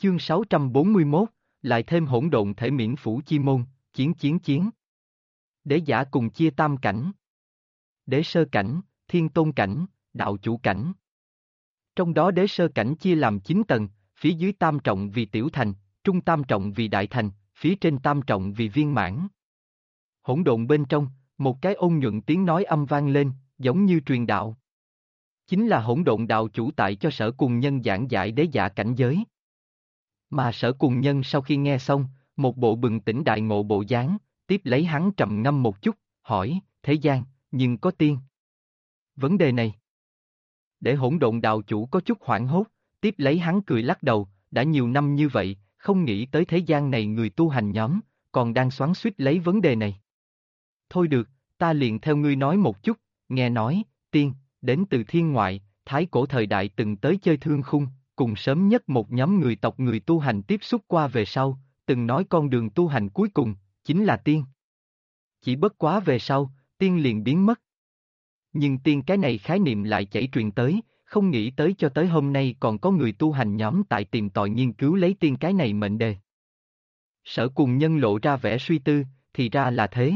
Chương 641, lại thêm hỗn độn thể miễn phủ chi môn, chiến. Đế giả cùng chia tam cảnh. Đế sơ cảnh, thiên tôn cảnh, đạo chủ cảnh. Trong đó đế sơ cảnh chia làm 9 tầng, phía dưới tam trọng vì tiểu thành, trung tam trọng vì đại thành, phía trên tam trọng vì viên mãn. Hỗn độn bên trong, một cái ôn nhuận tiếng nói âm vang lên, giống như truyền đạo. Chính là hỗn độn đạo chủ tại cho Sở Cùng Nhân giảng giải đế giả cảnh giới. Mà Sở Cùng Nhân sau khi nghe xong, một bộ bừng tỉnh đại ngộ bộ dáng, tiếp lấy hắn trầm ngâm một chút, hỏi, thế gian, nhưng có tiên. Vấn đề này, để hỗn độn đạo chủ có chút hoảng hốt, tiếp lấy hắn cười lắc đầu, đã nhiều năm như vậy, không nghĩ tới thế gian này người tu hành nhóm, còn đang xoắn xuýt lấy vấn đề này. Thôi được, ta liền theo ngươi nói một chút, nghe nói, tiên, đến từ thiên ngoại, thái cổ thời đại từng tới chơi thương khung, cùng sớm nhất một nhóm người tộc người tu hành tiếp xúc qua về sau, từng nói con đường tu hành cuối cùng, chính là tiên. Chỉ bất quá về sau, tiên liền biến mất. Nhưng tiên cái này khái niệm lại chảy truyền tới, không nghĩ tới cho tới hôm nay còn có người tu hành nhóm tại tìm tòi nghiên cứu lấy tiên cái này mệnh đề. Sở Cùng Nhân lộ ra vẻ suy tư, thì ra là thế.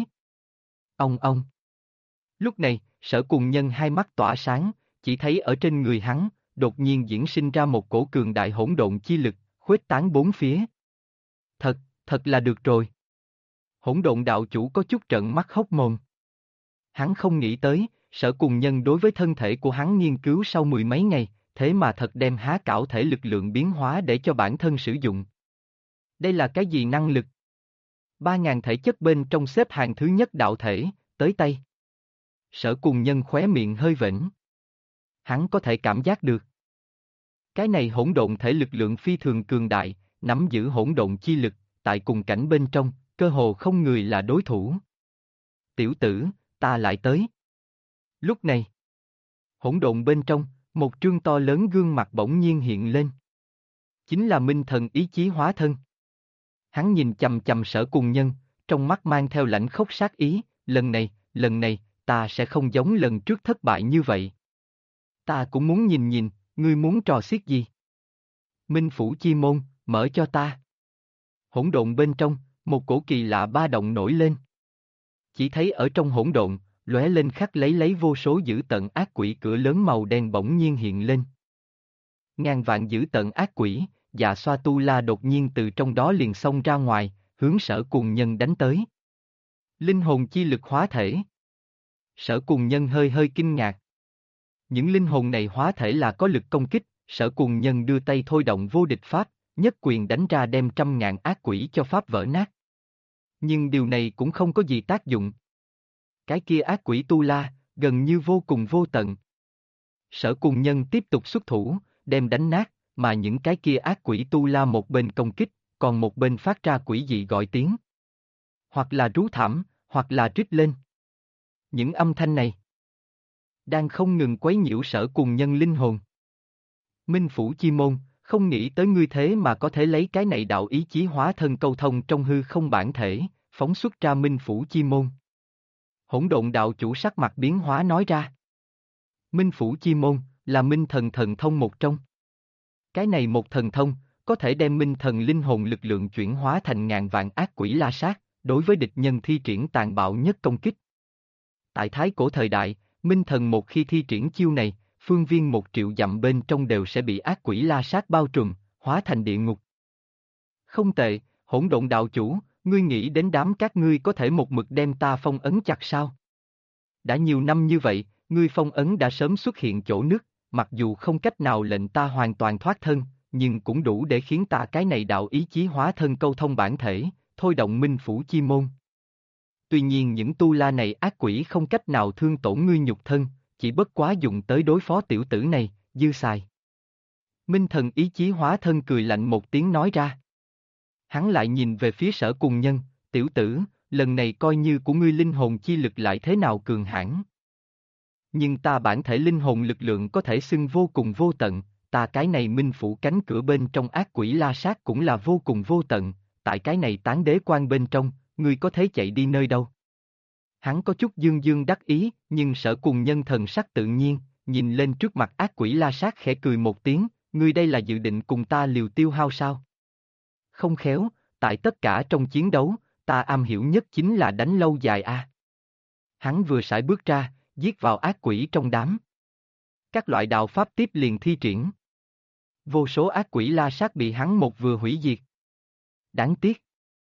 Ông. Lúc này, Sở Cùng Nhân hai mắt tỏa sáng, chỉ thấy ở trên người hắn, đột nhiên diễn sinh ra một cổ cường đại hỗn độn chi lực, khuếch tán bốn phía. Thật là được rồi. Hỗn độn đạo chủ có chút trợn mắt hốc mồm. Hắn không nghĩ tới, Sở Cùng Nhân đối với thân thể của hắn nghiên cứu sau mười mấy ngày, thế mà thật đem há cảo thể lực lượng biến hóa để cho bản thân sử dụng. Đây là cái gì năng lực? 3.000 thể chất bên trong xếp hạng thứ nhất đạo thể, tới tay. Sở Cùng Nhân khóe miệng hơi vểnh. Hắn có thể cảm giác được. Cái này hỗn độn thể lực lượng phi thường cường đại, nắm giữ hỗn độn chi lực, tại cùng cảnh bên trong, cơ hồ không người là đối thủ. Tiểu tử, ta lại tới. Lúc này, hỗn độn bên trong, một trương to lớn gương mặt bỗng nhiên hiện lên. Chính là Minh Thần ý chí hóa thân. Hắn nhìn chằm chằm Sở Cùng Nhân, trong mắt mang theo lãnh khốc sát ý, lần này, ta sẽ không giống lần trước thất bại như vậy. Ta cũng muốn nhìn, ngươi muốn trò xiết gì? Minh Phủ Chi Môn, mở cho ta. Hỗn độn bên trong, một cổ kỳ lạ ba động nổi lên. Chỉ thấy ở trong hỗn độn, lóe lên khắc lấy vô số dữ tợn ác quỷ cửa lớn màu đen bỗng nhiên hiện lên. Ngàn vạn dữ tợn ác quỷ, Dạ Xoa Tu La đột nhiên từ trong đó liền xông ra ngoài, hướng Sở Cùng Nhân đánh tới. Linh hồn chi lực hóa thể. Sở Cùng Nhân hơi kinh ngạc. Những linh hồn này hóa thể là có lực công kích, Sở Cùng Nhân đưa tay thôi động vô địch pháp, nhất quyền đánh ra đem 100.000 ác quỷ cho pháp vỡ nát. Nhưng điều này cũng không có gì tác dụng. Cái kia ác quỷ Tu La, gần như vô cùng vô tận. Sở Cùng Nhân tiếp tục xuất thủ, đem đánh nát, mà những cái kia ác quỷ Tu La một bên công kích, còn một bên phát ra quỷ dị gọi tiếng. Hoặc là rú thảm, hoặc là rít lên. Những âm thanh này đang không ngừng quấy nhiễu Sở Cùng Nhân linh hồn. Minh Phủ Chi Môn, không nghĩ tới ngươi thế mà có thể lấy cái này đạo ý chí hóa thân câu thông trong hư không bản thể, phóng xuất ra Minh Phủ Chi Môn. Hỗn độn đạo chủ sắc mặt biến hóa nói ra. Minh Phủ Chi Môn, là Minh Thần thần thông một trong. Cái này một thần thông, có thể đem Minh Thần linh hồn lực lượng chuyển hóa thành ngàn vạn ác quỷ la sát, đối với địch nhân thi triển tàn bạo nhất công kích. Tại thái cổ thời đại, Minh Thần một khi thi triển chiêu này, phương viên 1 triệu dặm bên trong đều sẽ bị ác quỷ la sát bao trùm, hóa thành địa ngục. Không tệ, hỗn độn đạo chủ, ngươi nghĩ đến đám các ngươi có thể một mực đem ta phong ấn chặt sao? Đã nhiều năm như vậy, ngươi phong ấn đã sớm xuất hiện chỗ nứt, mặc dù không cách nào lệnh ta hoàn toàn thoát thân, nhưng cũng đủ để khiến ta cái này đạo ý chí hóa thân câu thông bản thể, thôi động Minh Phủ Chi Môn. Tuy nhiên những tu la này ác quỷ không cách nào thương tổn ngươi nhục thân, chỉ bất quá dùng tới đối phó tiểu tử này, dư xài. Minh Thần ý chí hóa thân cười lạnh một tiếng nói ra. Hắn lại nhìn về phía Sở Cùng Nhân, tiểu tử, lần này coi như của ngươi linh hồn chi lực lại thế nào cường hãn. Nhưng ta bản thể linh hồn lực lượng có thể xưng vô cùng vô tận, ta cái này Minh Phủ cánh cửa bên trong ác quỷ la sát cũng là vô cùng vô tận, tại cái này tán đế quan bên trong, ngươi có thể chạy đi nơi đâu? Hắn có chút dương đắc ý, nhưng Sở Cùng Nhân thần sắc tự nhiên, nhìn lên trước mặt ác quỷ la sát khẽ cười một tiếng, ngươi đây là dự định cùng ta liều tiêu hao sao? Không khéo, tại tất cả trong chiến đấu, ta am hiểu nhất chính là đánh lâu dài a. Hắn vừa sải bước ra, giết vào ác quỷ trong đám. Các loại đạo pháp tiếp liền thi triển. Vô số ác quỷ la sát bị hắn một vừa hủy diệt. Đáng tiếc.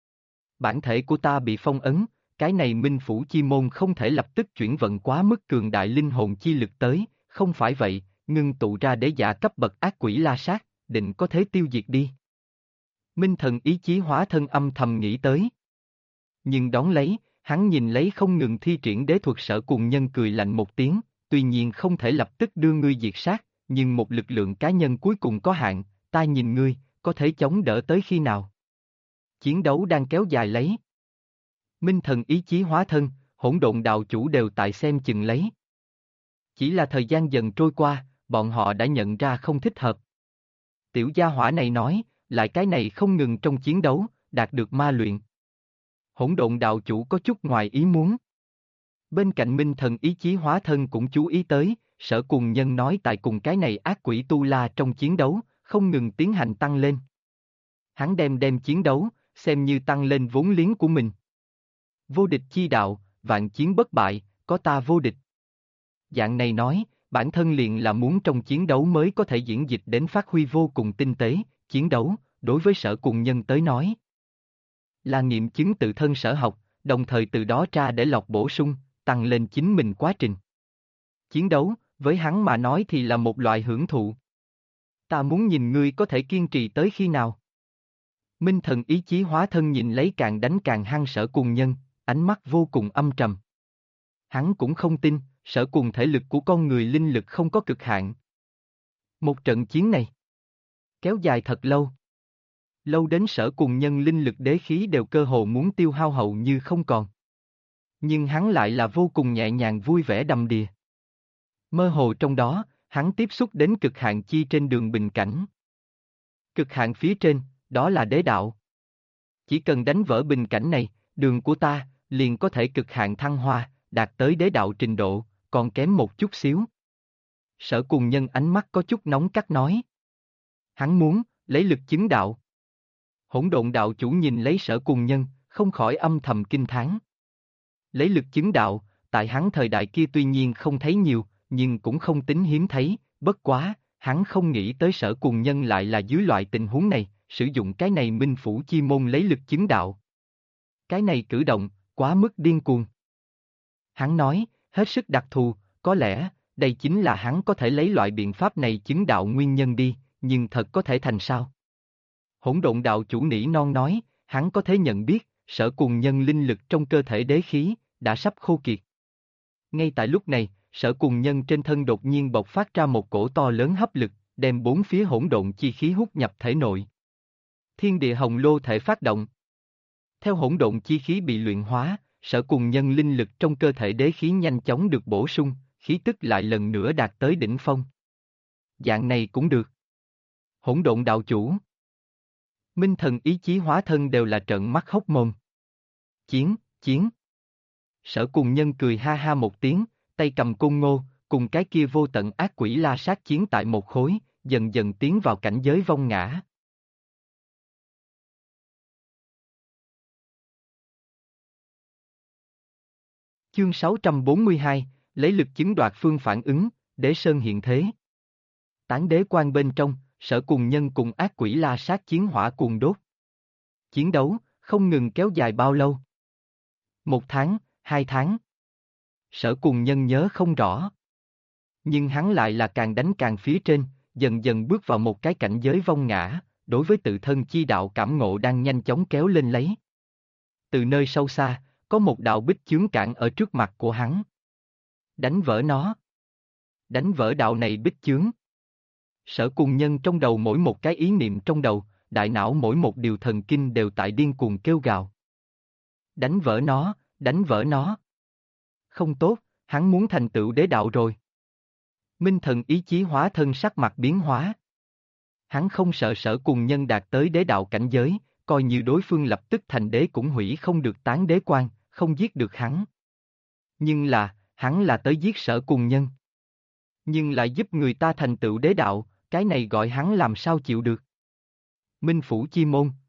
Bản thể của ta bị phong ấn, cái này Minh Phủ Chi Môn không thể lập tức chuyển vận quá mức cường đại linh hồn chi lực tới, không phải vậy, ngưng tụ ra đế giả cấp bậc ác quỷ la sát, định có thế tiêu diệt đi. Minh Thần ý chí hóa thân âm thầm nghĩ tới. Nhưng đón lấy, hắn nhìn lấy không ngừng thi triển đế thuật Sở Cùng Nhân cười lạnh một tiếng, tuy nhiên không thể lập tức đưa ngươi diệt sát, nhưng một lực lượng cá nhân cuối cùng có hạn, ta nhìn ngươi, có thể chống đỡ tới khi nào? Chiến đấu đang kéo dài lấy. Minh Thần ý chí hóa thân, Hỗn Độn đạo chủ đều tại xem chừng lấy. Chỉ là thời gian dần trôi qua, bọn họ đã nhận ra không thích hợp. Tiểu gia hỏa này nói, lại cái này không ngừng trong chiến đấu, đạt được ma luyện. Hỗn Độn đạo chủ có chút ngoài ý muốn. Bên cạnh Minh Thần ý chí hóa thân cũng chú ý tới, Sở Cùng Nhân nói tại cùng cái này ác quỷ tu la trong chiến đấu, không ngừng tiến hành tăng lên. Hắn đem chiến đấu, xem như tăng lên vốn liếng của mình. Vô địch chi đạo, vạn chiến bất bại, có ta vô địch. Dạng này nói, bản thân liền là muốn trong chiến đấu mới có thể diễn dịch đến phát huy vô cùng tinh tế, chiến đấu, đối với Sở Cùng Nhân tới nói. Là nghiệm chứng tự thân sở học, đồng thời từ đó ra để lọc bổ sung, tăng lên chính mình quá trình. Chiến đấu, với hắn mà nói thì là một loại hưởng thụ. Ta muốn nhìn ngươi có thể kiên trì tới khi nào. Minh Thần ý chí hóa thân nhìn lấy càng đánh càng hăng Sở Cùng Nhân, ánh mắt vô cùng âm trầm. Hắn cũng không tin, Sở Cùng thể lực của con người linh lực không có cực hạn. Một trận chiến này kéo dài thật lâu. Lâu đến Sở Cùng Nhân linh lực đế khí đều cơ hồ muốn tiêu hao hầu như không còn. Nhưng hắn lại là vô cùng nhẹ nhàng vui vẻ đầm đìa. Mơ hồ trong đó, hắn tiếp xúc đến cực hạn chi trên đường bình cảnh. Cực hạn phía trên, đó là đế đạo. Chỉ cần đánh vỡ bình cảnh này, đường của ta, liền có thể cực hạn thăng hoa, đạt tới đế đạo trình độ, còn kém một chút xíu. Sở Cùng Nhân ánh mắt có chút nóng cắt nói. Hắn muốn, lấy lực chứng đạo. Hỗn Độn đạo chủ nhìn lấy Sở Cùng Nhân, không khỏi âm thầm kinh thán. Lấy lực chứng đạo, tại hắn thời đại kia tuy nhiên không thấy nhiều, nhưng cũng không tính hiếm thấy, bất quá, hắn không nghĩ tới Sở Cùng Nhân lại là dưới loại tình huống này, sử dụng cái này Minh Phủ Chi Môn lấy lực chứng đạo. Cái này cử động, quá mức điên cuồng. Hắn nói, hết sức đặc thù, có lẽ, đây chính là hắn có thể lấy loại biện pháp này chứng đạo nguyên nhân đi, nhưng thật có thể thành sao? Hỗn Độn đạo chủ nỉ non nói, hắn có thể nhận biết, Sở Cùng Nhân linh lực trong cơ thể đế khí, đã sắp khô kiệt. Ngay tại lúc này, Sở Cùng Nhân trên thân đột nhiên bộc phát ra một cổ to lớn hấp lực, đem bốn phía hỗn độn chi khí hút nhập thể nội. Thiên địa hồng lô thể phát động. Theo hỗn độn chi khí bị luyện hóa, Sở Cùng Nhân linh lực trong cơ thể đế khí nhanh chóng được bổ sung, khí tức lại lần nữa đạt tới đỉnh phong. Dạng này cũng được. Hỗn Độn đạo chủ. Minh Thần ý chí hóa thân đều là trợn mắt hốc mồm. Chiến. Sở Cùng Nhân cười ha ha một tiếng, tay cầm côn ngô, cùng cái kia vô tận ác quỷ la sát chiến tại một khối, dần dần tiến vào cảnh giới vong ngã. Chương 642, lấy lực chứng đoạt phương phản ứng, Đế Sơn hiện thế. Tán đế quan bên trong, Sở Cùng Nhân cùng ác quỷ la sát chiến hỏa cuồng đốt. Chiến đấu, không ngừng kéo dài bao lâu? 1 tháng, 2 tháng. Sở Cùng Nhân nhớ không rõ. Nhưng hắn lại là càng đánh càng phía trên, dần dần bước vào một cái cảnh giới vong ngã, đối với tự thân chi đạo cảm ngộ đang nhanh chóng kéo lên lấy. Từ nơi sâu xa, có một đạo bích chướng cản ở trước mặt của hắn. Đánh vỡ nó. Đánh vỡ đạo này bích chướng. Sở Cùng Nhân trong đầu mỗi một cái ý niệm trong đầu, đại não mỗi một điều thần kinh đều tại điên cuồng kêu gào. Đánh vỡ nó, đánh vỡ nó. Không tốt, hắn muốn thành tựu đế đạo rồi. Minh Thần ý chí hóa thân sắc mặt biến hóa. Hắn không sợ Sở Cùng Nhân đạt tới đế đạo cảnh giới, coi như đối phương lập tức thành đế cũng hủy không được tán đế quan, không giết được hắn. Nhưng là, hắn là tới giết Sở Cùng Nhân. Nhưng lại giúp người ta thành tựu đế đạo, cái này gọi hắn làm sao chịu được. Minh Phủ Chi Môn,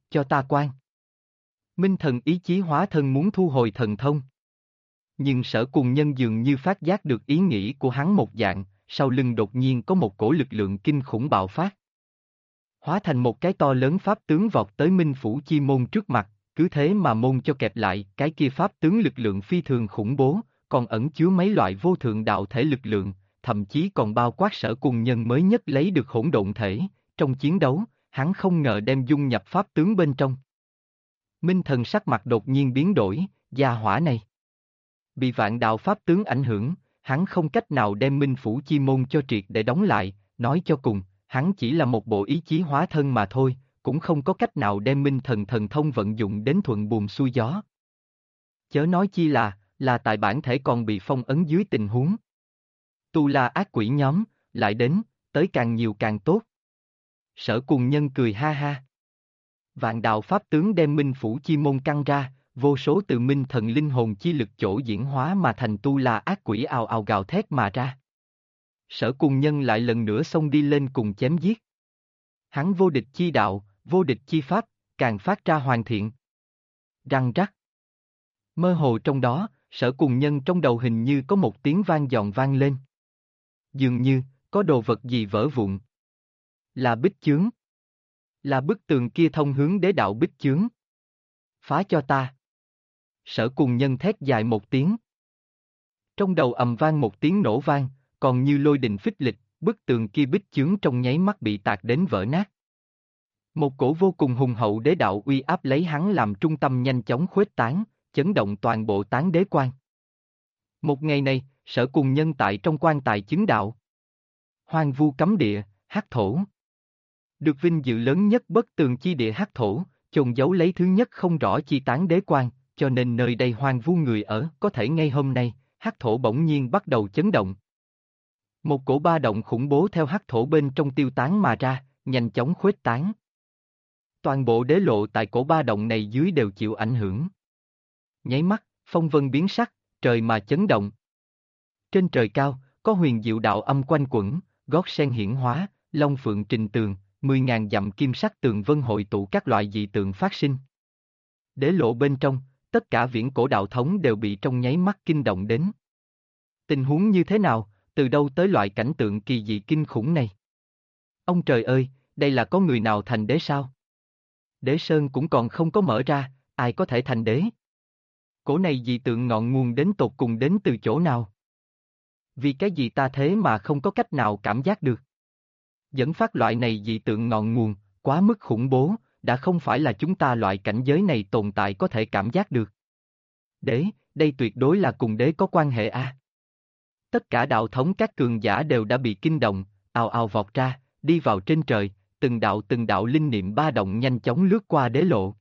cho ta quan. Minh thần ý chí hóa thân muốn thu hồi thần thông. Nhưng Sở Cùng Nhân dường như phát giác được ý nghĩ của hắn một dạng, sau lưng đột nhiên có một cổ lực lượng kinh khủng bạo phát. Hóa thành một cái to lớn pháp tướng vọt tới Minh Phủ Chi Môn trước mặt, cứ thế mà môn cho kẹp lại, cái kia pháp tướng lực lượng phi thường khủng bố, còn ẩn chứa mấy loại vô thượng đạo thể lực lượng, thậm chí còn bao quát Sở Cùng Nhân mới nhất lấy được hỗn độn thể, trong chiến đấu, hắn không ngờ đem dung nhập pháp tướng bên trong. Minh thần sắc mặt đột nhiên biến đổi, gia hỏa này. Bị vạn đạo pháp tướng ảnh hưởng, hắn không cách nào đem Minh Phủ Chi Môn cho triệt để đóng lại, nói cho cùng, hắn chỉ là một bộ ý chí hóa thân mà thôi, cũng không có cách nào đem Minh thần thần thông vận dụng đến thuận buồm xuôi gió. Chớ nói chi là tại bản thể còn bị phong ấn dưới tình huống. Tu La ác quỷ nhóm, lại đến, tới càng nhiều càng tốt. Sở Cùng Nhân cười ha ha. Vạn đạo pháp tướng đem Minh Phủ Chi Môn căng ra, vô số từ minh thần linh hồn chi lực chỗ diễn hóa mà thành Tu La ác quỷ ào ào gào thét mà ra. Sở Cùng Nhân lại lần nữa xông đi lên cùng chém giết. Hắn vô địch chi đạo, vô địch chi pháp, càng phát ra hoàn thiện. Răng rắc. Mơ hồ trong đó, Sở Cùng Nhân trong đầu hình như có một tiếng vang giòn vang lên. Dường như, có đồ vật gì vỡ vụn. Là bích chướng. Là bức tường kia thông hướng đế đạo bích chướng. Phá cho ta. Sở Cùng Nhân thét dài một tiếng. Trong đầu ầm vang một tiếng nổ vang, còn như lôi đình phích lịch, bức tường kia bích chướng trong nháy mắt bị tạc đến vỡ nát. Một cổ vô cùng hùng hậu đế đạo uy áp lấy hắn làm trung tâm nhanh chóng khuếch tán, chấn động toàn bộ Tán Đế Quan. Một ngày này, Sở Cùng Nhân tại trong quan tài chứng đạo. Hoang vu cấm địa, hắc thổ. Được vinh dự lớn nhất bất tường chi địa hắc thổ, chôn giấu lấy thứ nhất không rõ chi Tán Đế Quan, cho nên nơi đây hoang vu người ở, có thể ngay hôm nay, hắc thổ bỗng nhiên bắt đầu chấn động. Một cổ ba động khủng bố theo hắc thổ bên trong tiêu tán mà ra, nhanh chóng khuếch tán. Toàn bộ đế lộ tại cổ ba động này dưới đều chịu ảnh hưởng. Nháy mắt, phong vân biến sắc, trời mà chấn động. Trên trời cao, có huyền diệu đạo âm quanh quẩn, gót sen hiển hóa, long phượng trình tường, 10.000 dặm kim sắc tường vân hội tụ các loại dị tượng phát sinh. Đế lộ bên trong, tất cả viễn cổ đạo thống đều bị trong nháy mắt kinh động đến. Tình huống như thế nào, từ đâu tới loại cảnh tượng kỳ dị kinh khủng này? Ông trời ơi, đây là có người nào thành đế sao? Đế sơn cũng còn không có mở ra, ai có thể thành đế? Cổ này dị tượng ngọn nguồn đến tột cùng đến từ chỗ nào? Vì cái gì ta thế mà không có cách nào cảm giác được? Dẫn phát loại này dị tượng ngọn nguồn, quá mức khủng bố, đã không phải là chúng ta loại cảnh giới này tồn tại có thể cảm giác được. Đế, đây tuyệt đối là cùng đế có quan hệ a. Tất cả đạo thống các cường giả đều đã bị kinh động, ào ào vọt ra, đi vào trên trời, từng đạo linh niệm ba động nhanh chóng lướt qua đế lộ.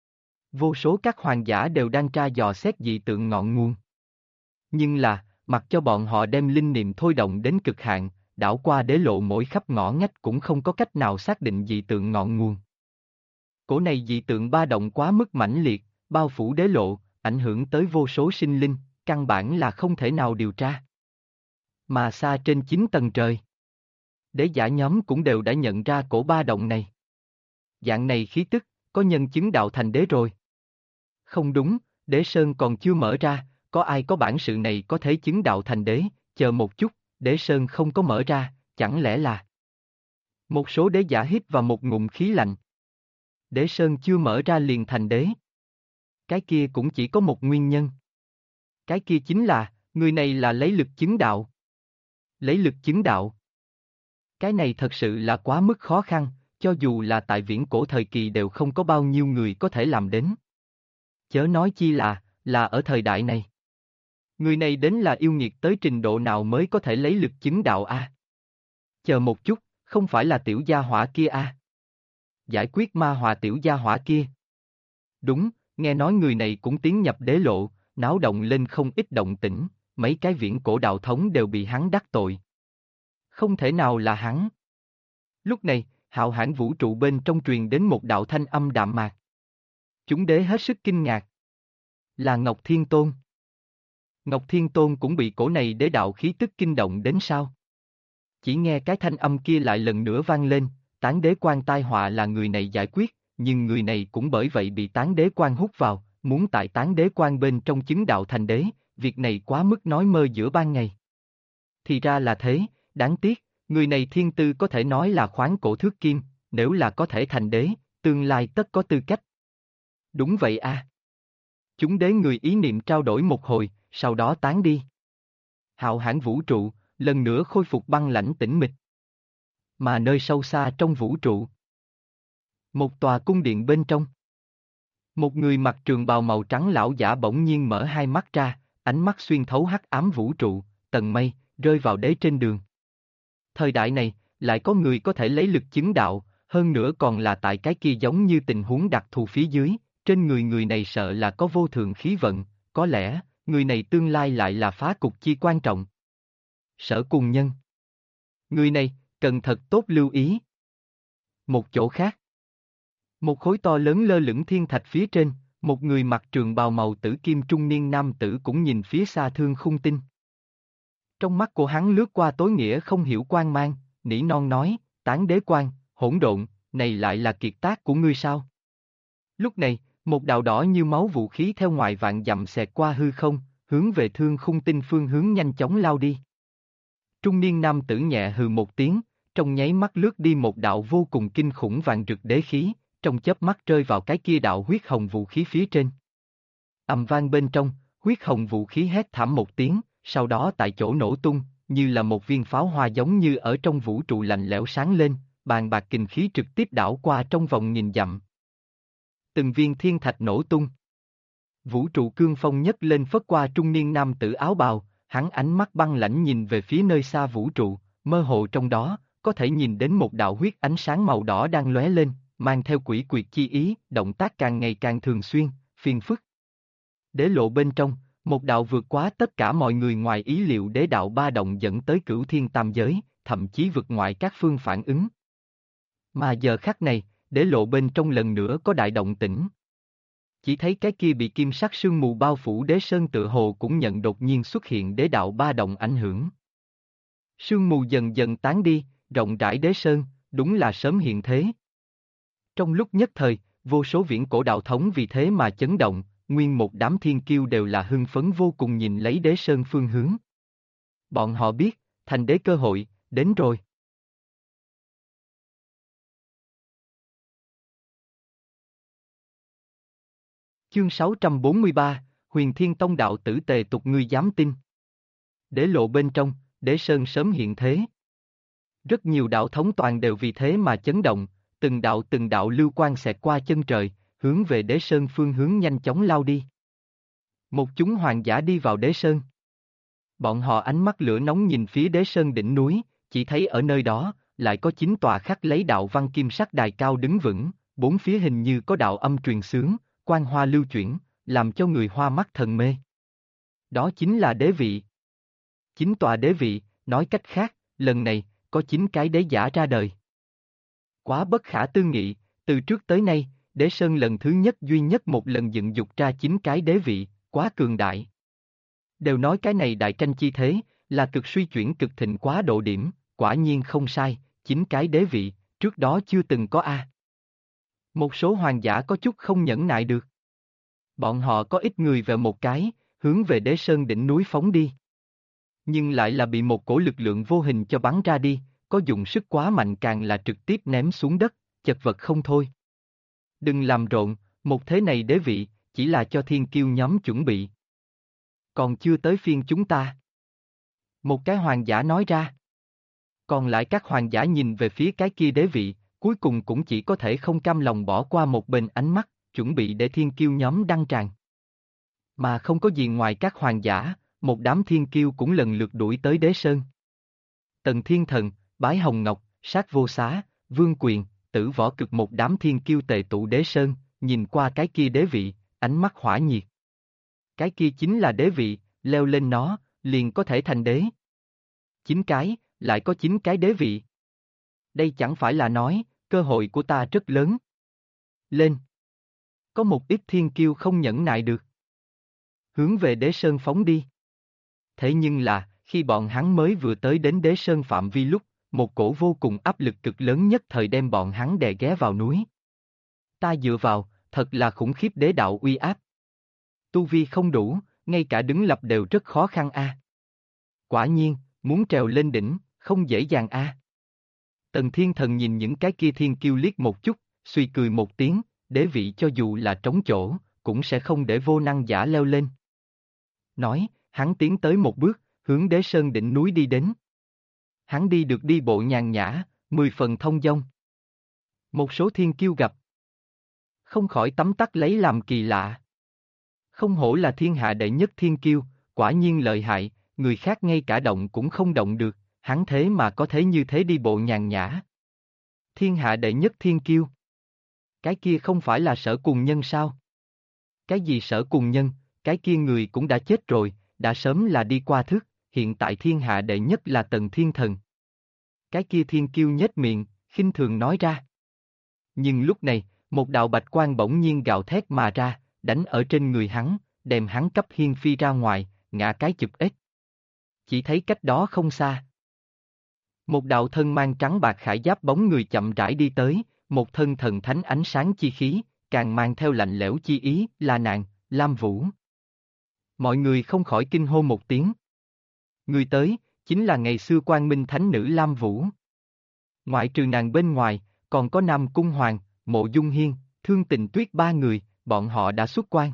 Vô số các hoàng giả đều đang tra dò xét dị tượng ngọn nguồn. Nhưng là, mặc cho bọn họ đem linh niệm thôi động đến cực hạn, đảo qua đế lộ mỗi khắp ngõ ngách cũng không có cách nào xác định dị tượng ngọn nguồn. Cổ này dị tượng ba động quá mức mãnh liệt, bao phủ đế lộ, ảnh hưởng tới vô số sinh linh, căn bản là không thể nào điều tra. Mà xa trên 9 tầng trời, đế giả nhóm cũng đều đã nhận ra cổ ba động này. Dạng này khí tức, có nhân chứng đạo thành đế rồi. Không đúng, đế sơn còn chưa mở ra, có ai có bản sự này có thể chứng đạo thành đế, chờ một chút, đế sơn không có mở ra, chẳng lẽ là... Một số đế giả hít vào một ngụm khí lạnh. Đế sơn chưa mở ra liền thành đế. Cái kia cũng chỉ có một nguyên nhân. Cái kia chính là, người này là lấy lực chứng đạo. Lấy lực chứng đạo. Cái này thật sự là quá mức khó khăn, cho dù là tại viễn cổ thời kỳ đều không có bao nhiêu người có thể làm đến. Chớ nói chi là ở thời đại này. Người này đến là yêu nghiệt tới trình độ nào mới có thể lấy lực chứng đạo a? Chờ một chút, không phải là tiểu gia hỏa kia a? Giải quyết ma hòa tiểu gia hỏa kia. Đúng, nghe nói người này cũng tiến nhập đế lộ, náo động lên không ít động tĩnh, mấy cái viễn cổ đạo thống đều bị hắn đắc tội. Không thể nào là hắn. Lúc này, hạo hãn vũ trụ bên trong truyền đến một đạo thanh âm đạm mạc. Chúng đế hết sức kinh ngạc. Là Ngọc Thiên Tôn. Ngọc Thiên Tôn cũng bị cổ này đế đạo khí tức kinh động đến sao? Chỉ nghe cái thanh âm kia lại lần nữa vang lên, Tán Đế Quan tai họa là người này giải quyết, nhưng người này cũng bởi vậy bị tán đế quan hút vào, muốn tại tán đế quan bên trong chứng đạo thành đế, việc này quá mức nói mơ giữa ban ngày. Thì ra là thế, đáng tiếc, người này thiên tư có thể nói là khoáng cổ thước kim, nếu là có thể thành đế, tương lai tất có tư cách. Đúng vậy à. Chúng đế người ý niệm trao đổi một hồi, sau đó tán đi. Hạo hãn vũ trụ, lần nữa khôi phục băng lãnh tĩnh mịch. Mà nơi sâu xa trong vũ trụ, một tòa cung điện bên trong. Một người mặc trường bào màu trắng lão giả bỗng nhiên mở hai mắt ra, ánh mắt xuyên thấu hắc ám vũ trụ, tầng mây, rơi vào đế trên đường. Thời đại này, lại có người có thể lấy lực chứng đạo, hơn nữa còn là tại cái kia giống như tình huống đặc thù phía dưới, trên người người này sợ là có vô thượng khí vận, có lẽ, người này tương lai lại là phá cục chi quan trọng. Sở cùng nhân. Người này, cần thật tốt lưu ý. Một chỗ khác. Một khối to lớn lơ lửng thiên thạch phía trên, một người mặc trường bào màu tử kim trung niên nam tử cũng nhìn phía xa thương khung tinh. Trong mắt của hắn lướt qua tối nghĩa không hiểu quan mang, nỉ non nói, tán đế quan, hỗn độn, này lại là kiệt tác của ngươi sao? Lúc này, một đạo đỏ như máu vũ khí theo ngoài vạn dặm xẹt qua hư không, hướng về thương khung tinh phương hướng nhanh chóng lao đi. Trung niên nam tử nhẹ hừ một tiếng, trong nháy mắt lướt đi một đạo vô cùng kinh khủng vạn rực đế khí, trong chớp mắt rơi vào cái kia đạo huyết hồng vũ khí phía trên. Ầm vang bên trong, huyết hồng vũ khí hét thảm một tiếng, sau đó tại chỗ nổ tung, như là một viên pháo hoa giống như ở trong vũ trụ lạnh lẽo sáng lên, bàn bạc kình khí trực tiếp đảo qua trong vòng nghìn dặm. Từng viên thiên thạch nổ tung. Vũ trụ cương phong nhấc lên phất qua trung niên nam tử áo bào, hắn ánh mắt băng lãnh nhìn về phía nơi xa vũ trụ, mơ hồ trong đó, có thể nhìn đến một đạo huyết ánh sáng màu đỏ đang lóe lên, mang theo quỷ quyệt chi ý, động tác càng ngày càng thường xuyên, phiền phức. Đế lộ bên trong, một đạo vượt quá tất cả mọi người ngoài ý liệu đế đạo ba động dẫn tới cửu thiên tam giới, thậm chí vượt ngoại các phương phản ứng. Mà giờ khắc này, đế lộ bên trong lần nữa có đại động tĩnh. Chỉ thấy cái kia bị kim sắc sương mù bao phủ đế sơn tự hồ cũng nhận đột nhiên xuất hiện đế đạo ba động ảnh hưởng. Sương mù dần dần tán đi, rộng rãi đế sơn, đúng là sớm hiện thế. Trong lúc nhất thời, vô số viễn cổ đạo thống vì thế mà chấn động, nguyên một đám thiên kiêu đều là hưng phấn vô cùng nhìn lấy đế sơn phương hướng. Bọn họ biết, thành đế cơ hội, đến rồi. Chương 643, Huyền Thiên Tông đạo tử Tề Tục ngươi dám tin. Đế lộ bên trong, đế sơn sớm hiện thế. Rất nhiều đạo thống toàn đều vì thế mà chấn động, từng đạo lưu quang xẹt qua chân trời, hướng về đế sơn phương hướng nhanh chóng lao đi. Một chúng hoàng giả đi vào đế sơn. Bọn họ ánh mắt lửa nóng nhìn phía đế sơn đỉnh núi, chỉ thấy ở nơi đó, lại có 9 tòa khắc lấy đạo văn kim sắc đài cao đứng vững, bốn phía hình như có đạo âm truyền xướng, quang hoa lưu chuyển, làm cho người hoa mắt thần mê. Đó chính là đế vị. 9 tòa đế vị, nói cách khác, lần này, có 9 cái đế giả ra đời. Quá bất khả tư nghị, từ trước tới nay, đế sơn lần thứ nhất duy nhất một lần dựng dục ra 9 cái đế vị, quá cường đại. Đều nói cái này đại tranh chi thế, là cực suy chuyển cực thịnh quá độ điểm, quả nhiên không sai, 9 cái đế vị, trước đó chưa từng có a. Một số hoàng giả có chút không nhẫn nại được. Bọn họ có ít người về một cái, hướng về đế sơn đỉnh núi phóng đi. Nhưng lại là bị một cổ lực lượng vô hình cho bắn ra đi, có dùng sức quá mạnh càng là trực tiếp ném xuống đất, chật vật không thôi. Đừng làm rộn, một thế này đế vị, chỉ là cho thiên kiêu nhóm chuẩn bị. Còn chưa tới phiên chúng ta. Một cái hoàng giả nói ra. Còn lại các hoàng giả nhìn về phía cái kia đế vị, cuối cùng cũng chỉ có thể không cam lòng bỏ qua một bên ánh mắt, chuẩn bị để thiên kiêu nhóm đăng tràng. Mà không có gì ngoài các hoàng giả, một đám thiên kiêu cũng lần lượt đuổi tới đế sơn. Tần Thiên Thần, Bái Hồng Ngọc, Sát Vô Xá, Vương Quyền, Tử Võ Cực một đám thiên kiêu tề tụ đế sơn, nhìn qua cái kia đế vị, ánh mắt hỏa nhiệt. Cái kia chính là đế vị, leo lên nó, liền có thể thành đế. 9 cái, lại có 9 cái đế vị. Đây chẳng phải là nói, cơ hội của ta rất lớn. Lên. Có một ít thiên kiêu không nhẫn nại được. Hướng về đế sơn phóng đi. Thế nhưng là, khi bọn hắn mới vừa tới đến đế sơn phạm vi lúc, một cổ vô cùng áp lực cực lớn nhất thời đem bọn hắn đè ghé vào núi. Ta dựa vào, thật là khủng khiếp đế đạo uy áp. Tu vi không đủ, ngay cả đứng lập đều rất khó khăn a. Quả nhiên, muốn trèo lên đỉnh, không dễ dàng a. Tần Thiên Thần nhìn những cái kia thiên kiêu liếc một chút, suy cười một tiếng, đế vị cho dù là trống chỗ, cũng sẽ không để vô năng giả leo lên. Nói, hắn tiến tới một bước, hướng đế sơn đỉnh núi đi đến. Hắn đi được đi bộ nhàn nhã, 10 phần thông dong. Một số thiên kiêu gặp, không khỏi tấm tắc lấy làm kỳ lạ. Không hổ là thiên hạ đệ nhất thiên kiêu, quả nhiên lợi hại, người khác ngay cả động cũng không động được, hắn thế mà có thể như thế đi bộ nhàn nhã. Thiên hạ đệ nhất thiên kiêu. Cái kia không phải là Sở Cùng Nhân sao? Cái gì Sở Cùng Nhân, cái kia người cũng đã chết rồi, đã sớm là đi qua thức, hiện tại thiên hạ đệ nhất là Tần Thiên Thần. Cái kia thiên kiêu nhếch miệng, khinh thường nói ra. Nhưng lúc này, một đạo bạch quang bỗng nhiên gào thét mà ra, đánh ở trên người hắn, đem hắn cấp hiên phi ra ngoài, ngã cái chụp ếch. Chỉ thấy cách đó không xa. Một đạo thân mang trắng bạc khải giáp bóng người chậm rãi đi tới, một thân thần thánh ánh sáng chi khí, càng mang theo lạnh lẽo chi ý, là nàng, Lam Vũ. Mọi người không khỏi kinh hô một tiếng. Người tới, chính là ngày xưa Quang Minh Thánh Nữ Lam Vũ. Ngoại trừ nàng bên ngoài, còn có Nam Cung Hoàng, Mộ Dung Hiên, Thương Tình Tuyết ba người, bọn họ đã xuất quan.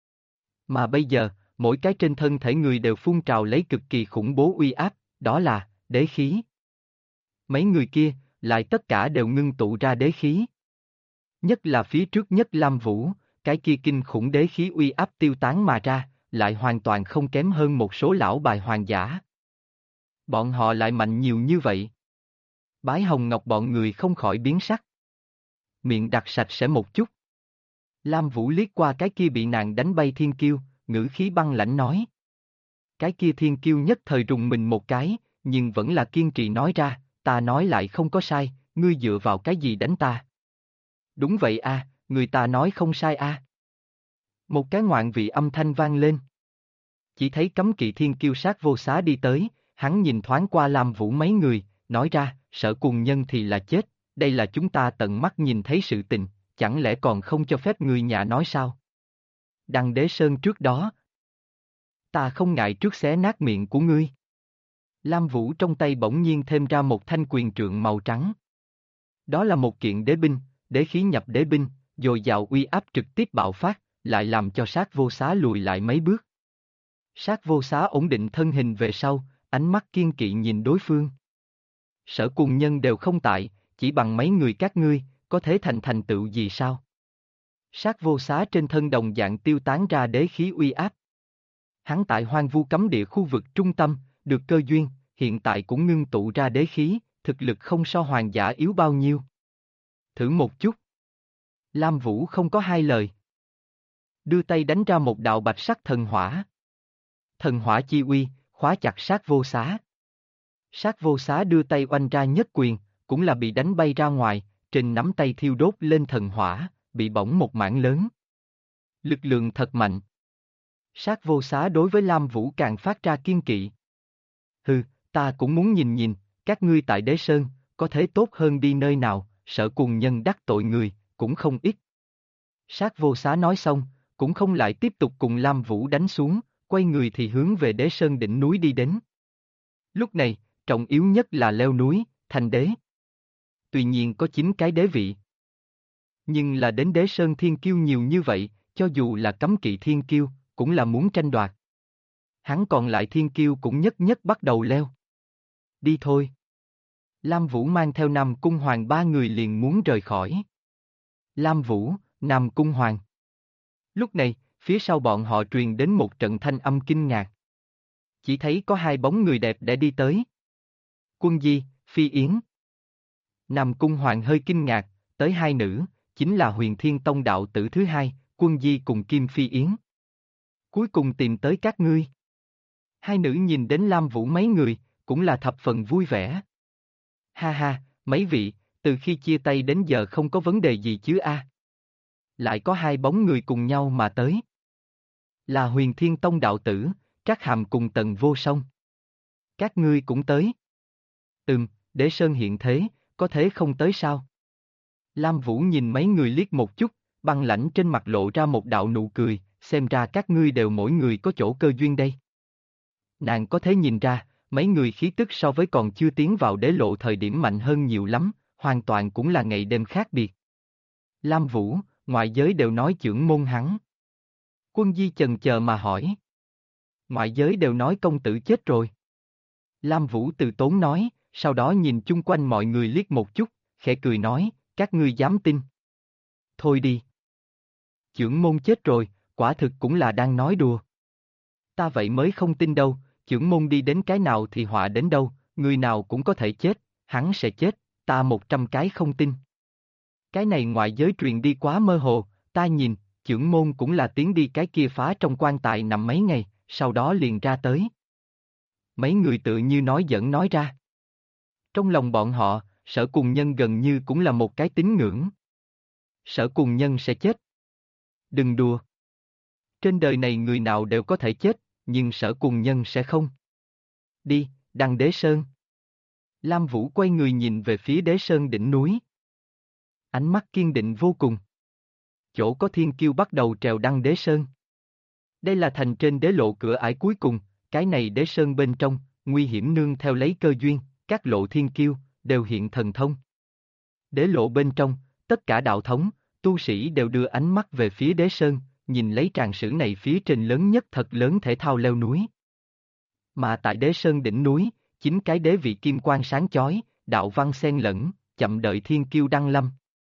Mà bây giờ, mỗi cái trên thân thể người đều phun trào lấy cực kỳ khủng bố uy áp, đó là đế khí. Mấy người kia, lại tất cả đều ngưng tụ ra đế khí. Nhất là phía trước nhất Lam Vũ, cái kia kinh khủng đế khí uy áp tiêu tán mà ra, lại hoàn toàn không kém hơn một số lão bài hoàng giả. Bọn họ lại mạnh nhiều như vậy. Bái Hồng Ngọc bọn người không khỏi biến sắc. Miệng đặt sạch sẽ một chút. Lam Vũ liếc qua cái kia bị nàng đánh bay thiên kiêu, ngữ khí băng lãnh nói. Cái kia thiên kiêu nhất thời rùng mình một cái, nhưng vẫn là kiên trì nói ra, ta nói lại không có sai, ngươi dựa vào cái gì đánh ta? Đúng vậy a, người ta nói không sai a. Một cái ngoạn vị âm thanh vang lên. Chỉ thấy cấm kỵ thiên kiêu sát vô xá đi tới, hắn nhìn thoáng qua Lam Vũ mấy người, nói ra, Sở Cùng Nhân thì là chết, đây là chúng ta tận mắt nhìn thấy sự tình, chẳng lẽ còn không cho phép người nhà nói sao? Đăng Đế Sơn trước đó. Ta không ngại trước xé nát miệng của ngươi. Lam Vũ trong tay bỗng nhiên thêm ra một thanh quyền trượng màu trắng. Đó là một kiện đế binh, đế khí nhập đế binh, dồi dào uy áp trực tiếp bạo phát, lại làm cho sát vô xá lùi lại mấy bước. Sát vô xá ổn định thân hình về sau, ánh mắt kiên kỵ nhìn đối phương. Sở Cùng Nhân đều không tại, chỉ bằng mấy người các ngươi, có thể thành tựu gì sao? Sát vô xá trên thân đồng dạng tiêu tán ra đế khí uy áp. Hắn tại hoang vu cấm địa khu vực trung tâm, được cơ duyên, hiện tại cũng ngưng tụ ra đế khí, thực lực không so hoàng giả yếu bao nhiêu. Thử một chút. Lam Vũ không có hai lời. Đưa tay đánh ra một đạo bạch sắc thần hỏa. Thần hỏa chi uy, khóa chặt sát vô xá. Sát vô xá đưa tay oanh ra nhất quyền, cũng là bị đánh bay ra ngoài, trên nắm tay thiêu đốt lên thần hỏa, bị bỏng một mảng lớn. Lực lượng thật mạnh. Sát vô xá đối với Lam Vũ càng phát ra kiên kỵ. Hừ, ta cũng muốn nhìn nhìn, các ngươi tại Đế Sơn, có thể tốt hơn đi nơi nào, Sở Cùng Nhân đắc tội người, cũng không ít. Sát vô xá nói xong, cũng không lại tiếp tục cùng Lam Vũ đánh xuống, quay người thì hướng về Đế Sơn đỉnh núi đi đến. Lúc này, trọng yếu nhất là leo núi, thành đế. Tuy nhiên có 9 cái đế vị. Nhưng là đến Đế Sơn thiên kiêu nhiều như vậy, cho dù là cấm kỵ thiên kiêu, cũng là muốn tranh đoạt. Hắn còn lại thiên kiêu cũng nhất nhất bắt đầu leo. Đi thôi. Lam Vũ mang theo Nam Cung Hoàng ba người liền muốn rời khỏi. Lam Vũ, Nam Cung Hoàng. Lúc này, phía sau bọn họ truyền đến một trận thanh âm kinh ngạc. Chỉ thấy có hai bóng người đẹp để đi tới. Quân Di, Phi Yến. Nam Cung Hoàng hơi kinh ngạc, tới hai nữ, chính là Huyền Thiên Tông đạo tử thứ hai, Quân Di cùng Kim Phi Yến. Cuối cùng tìm tới các ngươi. Hai nữ nhìn đến Lam Vũ mấy người, cũng là thập phần vui vẻ. Ha ha, mấy vị, từ khi chia tay đến giờ không có vấn đề gì chứ a? Lại có hai bóng người cùng nhau mà tới. Là Huyền Thiên Tông đạo tử, Trác Hàm cùng Tần Vô Song. Các ngươi cũng tới. Đế Sơn hiện thế, có thế không tới sao? Lam Vũ nhìn mấy người liếc một chút, băng lãnh trên mặt lộ ra một đạo nụ cười, xem ra các ngươi đều mỗi người có chỗ cơ duyên đây. Nàng có thể nhìn ra, mấy người khí tức so với còn chưa tiến vào đế lộ thời điểm mạnh hơn nhiều lắm, hoàn toàn cũng là ngày đêm khác biệt. Lam Vũ, ngoại giới đều nói chưởng môn hắn. Quân Di chần chờ mà hỏi. Ngoại giới đều nói công tử chết rồi. Lam Vũ từ tốn nói, sau đó nhìn chung quanh mọi người liếc một chút, khẽ cười nói, các ngươi dám tin. Thôi đi. Chưởng môn chết rồi, quả thực cũng là đang nói đùa. Ta vậy mới không tin đâu, chưởng môn đi đến cái nào thì họa đến đâu, người nào cũng có thể chết, hắn sẽ chết, ta 100 cái không tin. Cái này ngoại giới truyền đi quá mơ hồ, ta nhìn, chưởng môn cũng là tiến đi cái kia phá trong quan tài nằm mấy ngày, sau đó liền ra tới. Mấy người tự như nói giỡn nói ra. Trong lòng bọn họ, Sở Cùng Nhân gần như cũng là một cái tín ngưỡng. Sở Cùng Nhân sẽ chết. Đừng đùa. Trên đời này người nào đều có thể chết, nhưng Sở Cùng Nhân sẽ không. Đi, Đăng Đế Sơn. Lam Vũ quay người nhìn về phía Đế Sơn đỉnh núi. Ánh mắt kiên định vô cùng. Chỗ có thiên kiêu bắt đầu trèo Đăng Đế Sơn. Đây là thành trên đế lộ cửa ải cuối cùng, cái này Đế Sơn bên trong, nguy hiểm nương theo lấy cơ duyên, các lộ thiên kiêu, đều hiện thần thông. Đế lộ bên trong, tất cả đạo thống, tu sĩ đều đưa ánh mắt về phía Đế Sơn, nhìn lấy tràng sử này phía trên lớn nhất thật lớn thể thao leo núi. Mà tại Đế Sơn đỉnh núi, chính cái đế vị kim quang sáng chói, đạo văn xen lẫn, chậm đợi thiên kiêu đăng lâm.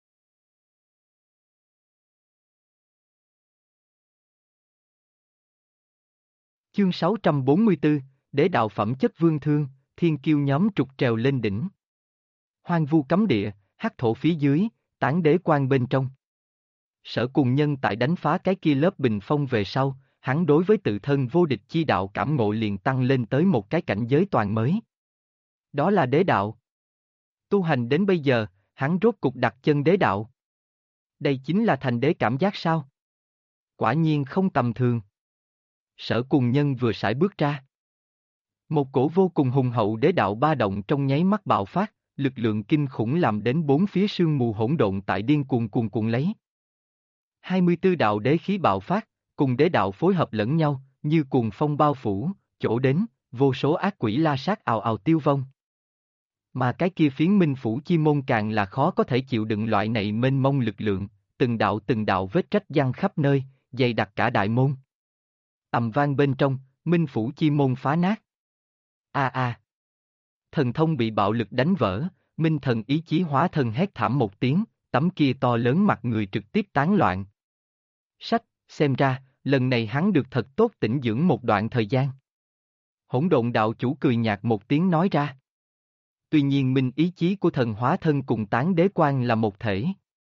Chương 644, Đế đạo phẩm chất vương thương, thiên kiêu nhóm trục trèo lên đỉnh. Hoang vu cấm địa, hắc thổ phía dưới, tán đế quan bên trong. Sở Cùng Nhân tại đánh phá cái kia lớp bình phong về sau, hắn đối với tự thân vô địch chi đạo cảm ngộ liền tăng lên tới một cái cảnh giới toàn mới. Đó là đế đạo. Tu hành đến bây giờ, hắn rốt cục đặt chân đế đạo. Đây chính là thành đế cảm giác sao? Quả nhiên không tầm thường. Sở Cùng Nhân vừa sải bước ra. Một cổ vô cùng hùng hậu đế đạo ba động trong nháy mắt bạo phát, lực lượng kinh khủng làm đến bốn phía sương mù hỗn độn tại điên cuồng lấy. 24 đạo đế khí bạo phát, cùng đế đạo phối hợp lẫn nhau, như cuồng phong bao phủ, chỗ đến, vô số ác quỷ la sát ào ào tiêu vong. Mà cái kia phiến minh phủ chi môn càng là khó có thể chịu đựng loại này mênh mông lực lượng, từng đạo vết rách giăng khắp nơi, dày đặc cả đại môn. Ầm vang bên trong, minh phủ chi môn phá nát. Thần thông bị bạo lực đánh vỡ, minh thần ý chí hóa thân hét thảm một tiếng, tấm kia to lớn mặt người trực tiếp tán loạn. Sách, xem ra, lần này hắn được thật tốt tĩnh dưỡng một đoạn thời gian. Hỗn độn đạo chủ cười nhạt một tiếng nói ra. Tuy nhiên minh ý chí của thần hóa thân cùng tán đế quan là một thể.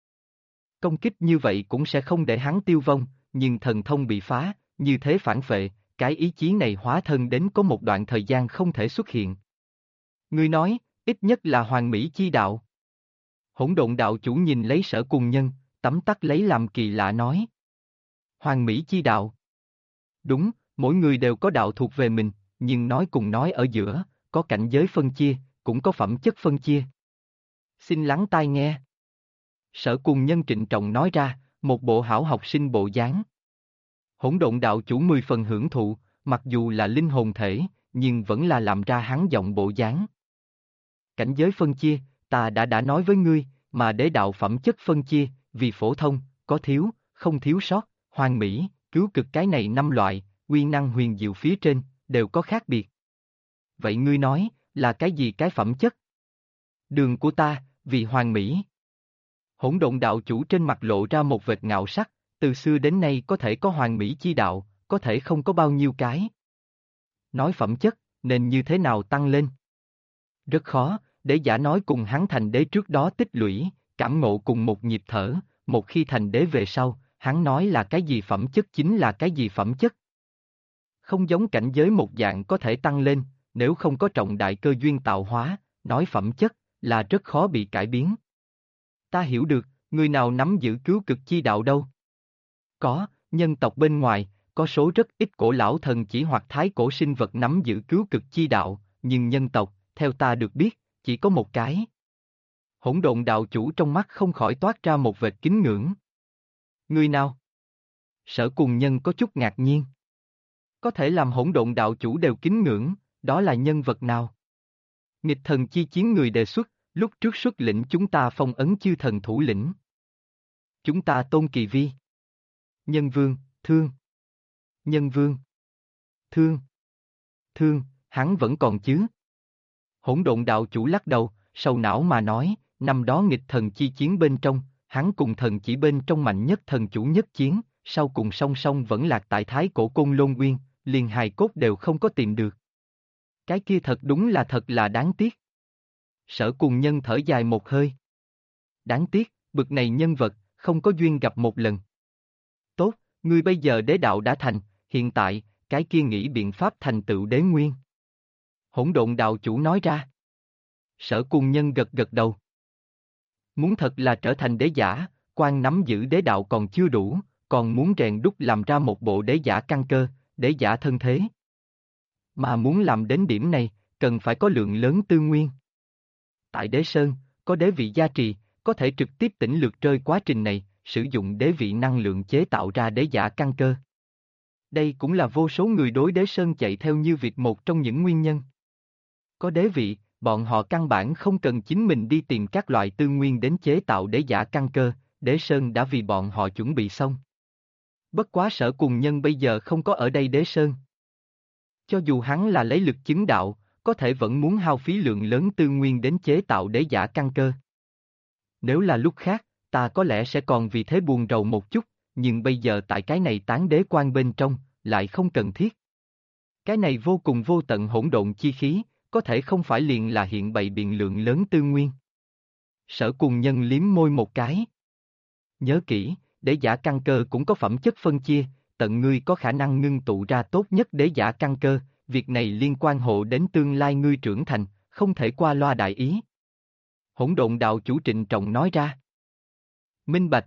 Công kích như vậy cũng sẽ không để hắn tiêu vong, nhưng thần thông bị phá, như thế phản phệ, cái ý chí này hóa thân đến có một đoạn thời gian không thể xuất hiện. Ngươi nói, ít nhất là hoàn mỹ chi đạo. Hỗn độn đạo chủ nhìn lấy Sở Cùng Nhân, tấm tắc lấy làm kỳ lạ nói. Hoàn mỹ chi đạo. Đúng, mỗi người đều có đạo thuộc về mình, nhưng nói cùng nói ở giữa, có cảnh giới phân chia, cũng có phẩm chất phân chia. Xin lắng tai nghe. Sở Cùng Nhân trịnh trọng nói ra, một bộ hảo học sinh bộ dáng. Hỗn độn đạo chủ 10 phần hưởng thụ, mặc dù là linh hồn thể, nhưng vẫn là làm ra hắn giọng bộ dáng. Cảnh giới phân chia, ta đã nói với ngươi, mà đế đạo phẩm chất phân chia, vì phổ thông, có thiếu, không thiếu sót, hoàn mỹ, cứu cực cái này 5 loại, uy năng huyền diệu phía trên, đều có khác biệt. Vậy ngươi nói, là cái gì cái phẩm chất? Đường của ta, vì hoàn mỹ. Hỗn độn đạo chủ trên mặt lộ ra một vệt ngạo sắc, từ xưa đến nay có thể có hoàn mỹ chi đạo, có thể không có bao nhiêu cái. Nói phẩm chất, nên như thế nào tăng lên? Rất khó, để giả nói cùng hắn thành đế trước đó tích lũy, cảm ngộ cùng một nhịp thở, một khi thành đế về sau, hắn nói là cái gì phẩm chất chính là cái gì phẩm chất. Không giống cảnh giới một dạng có thể tăng lên, nếu không có trọng đại cơ duyên tạo hóa, nói phẩm chất, là rất khó bị cải biến. Ta hiểu được, người nào nắm giữ cứu cực chi đạo đâu? Có, nhân tộc bên ngoài, có số rất ít cổ lão thần chỉ hoặc thái cổ sinh vật nắm giữ cứu cực chi đạo, nhưng nhân tộc, theo ta được biết, chỉ có một cái. Hỗn độn đạo chủ trong mắt không khỏi toát ra một vệt kính ngưỡng. Người nào? Sở Cùng Nhân có chút ngạc nhiên. Có thể làm hỗn độn đạo chủ đều kính ngưỡng, đó là nhân vật nào? Nghịch thần chi chiến người đề xuất, lúc trước xuất lĩnh chúng ta phong ấn chư thần thủ lĩnh. Chúng ta tôn kỳ vi. Nhân vương, thương. Nhân vương. Thương. Thương, hắn vẫn còn chứ? Hỗn độn đạo chủ lắc đầu, sầu não mà nói, năm đó nghịch thần chi chiến bên trong, hắn cùng thần chỉ bên trong mạnh nhất thần chủ nhất chiến, sau cùng song song vẫn lạc tại Thái Cổ Côn Lôn Nguyên, liền hài cốt đều không có tìm được. Cái kia thật đúng là thật là đáng tiếc. Sở Cùng Nhân thở dài một hơi. Đáng tiếc, bực này nhân vật, không có duyên gặp một lần. Tốt, ngươi bây giờ đế đạo đã thành, hiện tại, cái kia nghĩ biện pháp thành tựu đế nguyên. Hỗn độn đạo chủ nói ra. Sở Cùng Nhân gật gật đầu. Muốn thật là trở thành đế giả, quan nắm giữ đế đạo còn chưa đủ, còn muốn rèn đúc làm ra một bộ đế giả căn cơ, đế giả thân thế. Mà muốn làm đến điểm này, cần phải có lượng lớn tư nguyên. Tại Đế Sơn, có đế vị gia trì, có thể trực tiếp tỉnh lược rơi quá trình này, sử dụng đế vị năng lượng chế tạo ra đế giả căn cơ. Đây cũng là vô số người đối Đế Sơn chạy theo như việc một trong những nguyên nhân. Có đế vị, bọn họ căn bản không cần chính mình đi tìm các loại tư nguyên đến chế tạo đế giả căn cơ, Đế Sơn đã vì bọn họ chuẩn bị xong. Bất quá Sở Cùng Nhân bây giờ không có ở đây Đế Sơn. Cho dù hắn là lấy lực chứng đạo, có thể vẫn muốn hao phí lượng lớn tư nguyên đến chế tạo đế giả căn cơ. Nếu là lúc khác, ta có lẽ sẽ còn vì thế buồn rầu một chút, nhưng bây giờ tại cái này tán đế quan bên trong, lại không cần thiết. Cái này vô cùng vô tận hỗn độn chi khí, có thể không phải liền là hiện bày biện lượng lớn tư nguyên. Sở Cùng Nhân liếm môi một cái. Nhớ kỹ, đế giả căn cơ cũng có phẩm chất phân chia, tận ngươi có khả năng ngưng tụ ra tốt nhất đế giả căn cơ, việc này liên quan hộ đến tương lai ngươi trưởng thành, không thể qua loa đại ý. Hỗn độn đạo chủ trịnh trọng nói ra. Minh bạch.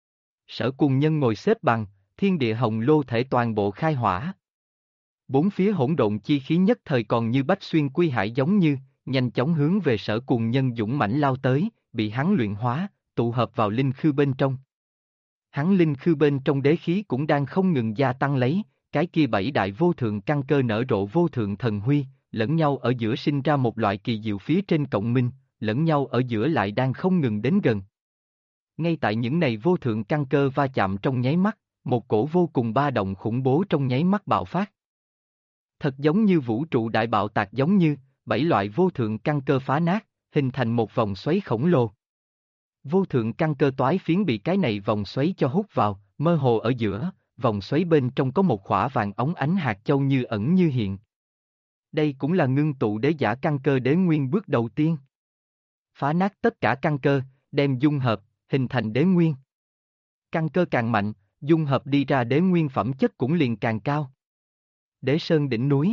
Sở Cùng Nhân ngồi xếp bằng, thiên địa hồng lô thể toàn bộ khai hỏa. Bốn phía hỗn độn chi khí nhất thời còn như bách xuyên quy hải giống như, nhanh chóng hướng về Sở Cùng Nhân dũng mãnh lao tới, bị hắn luyện hóa, tụ hợp vào linh khư bên trong. Hắn linh khư bên trong đế khí cũng đang không ngừng gia tăng lấy, cái kia bảy đại vô thượng căn cơ nở rộ vô thượng thần huy, lẫn nhau ở giữa sinh ra một loại kỳ diệu phía trên cộng minh, lẫn nhau ở giữa lại đang không ngừng đến gần. Ngay tại những này vô thượng căn cơ va chạm trong nháy mắt, một cổ vô cùng ba động khủng bố trong nháy mắt bạo phát. Thật giống như vũ trụ đại bạo tạc giống như, bảy loại vô thượng căn cơ phá nát, hình thành một vòng xoáy khổng lồ. Vô thượng căn cơ toái phiến bị cái này vòng xoáy cho hút vào, mơ hồ ở giữa, vòng xoáy bên trong có một khỏa vàng óng ánh hạt châu như ẩn như hiện. Đây cũng là ngưng tụ đế giả căn cơ đế nguyên bước đầu tiên. Phá nát tất cả căn cơ, đem dung hợp, hình thành đế nguyên. Căn cơ càng mạnh, dung hợp đi ra đế nguyên phẩm chất cũng liền càng cao. Đế Sơn đỉnh núi.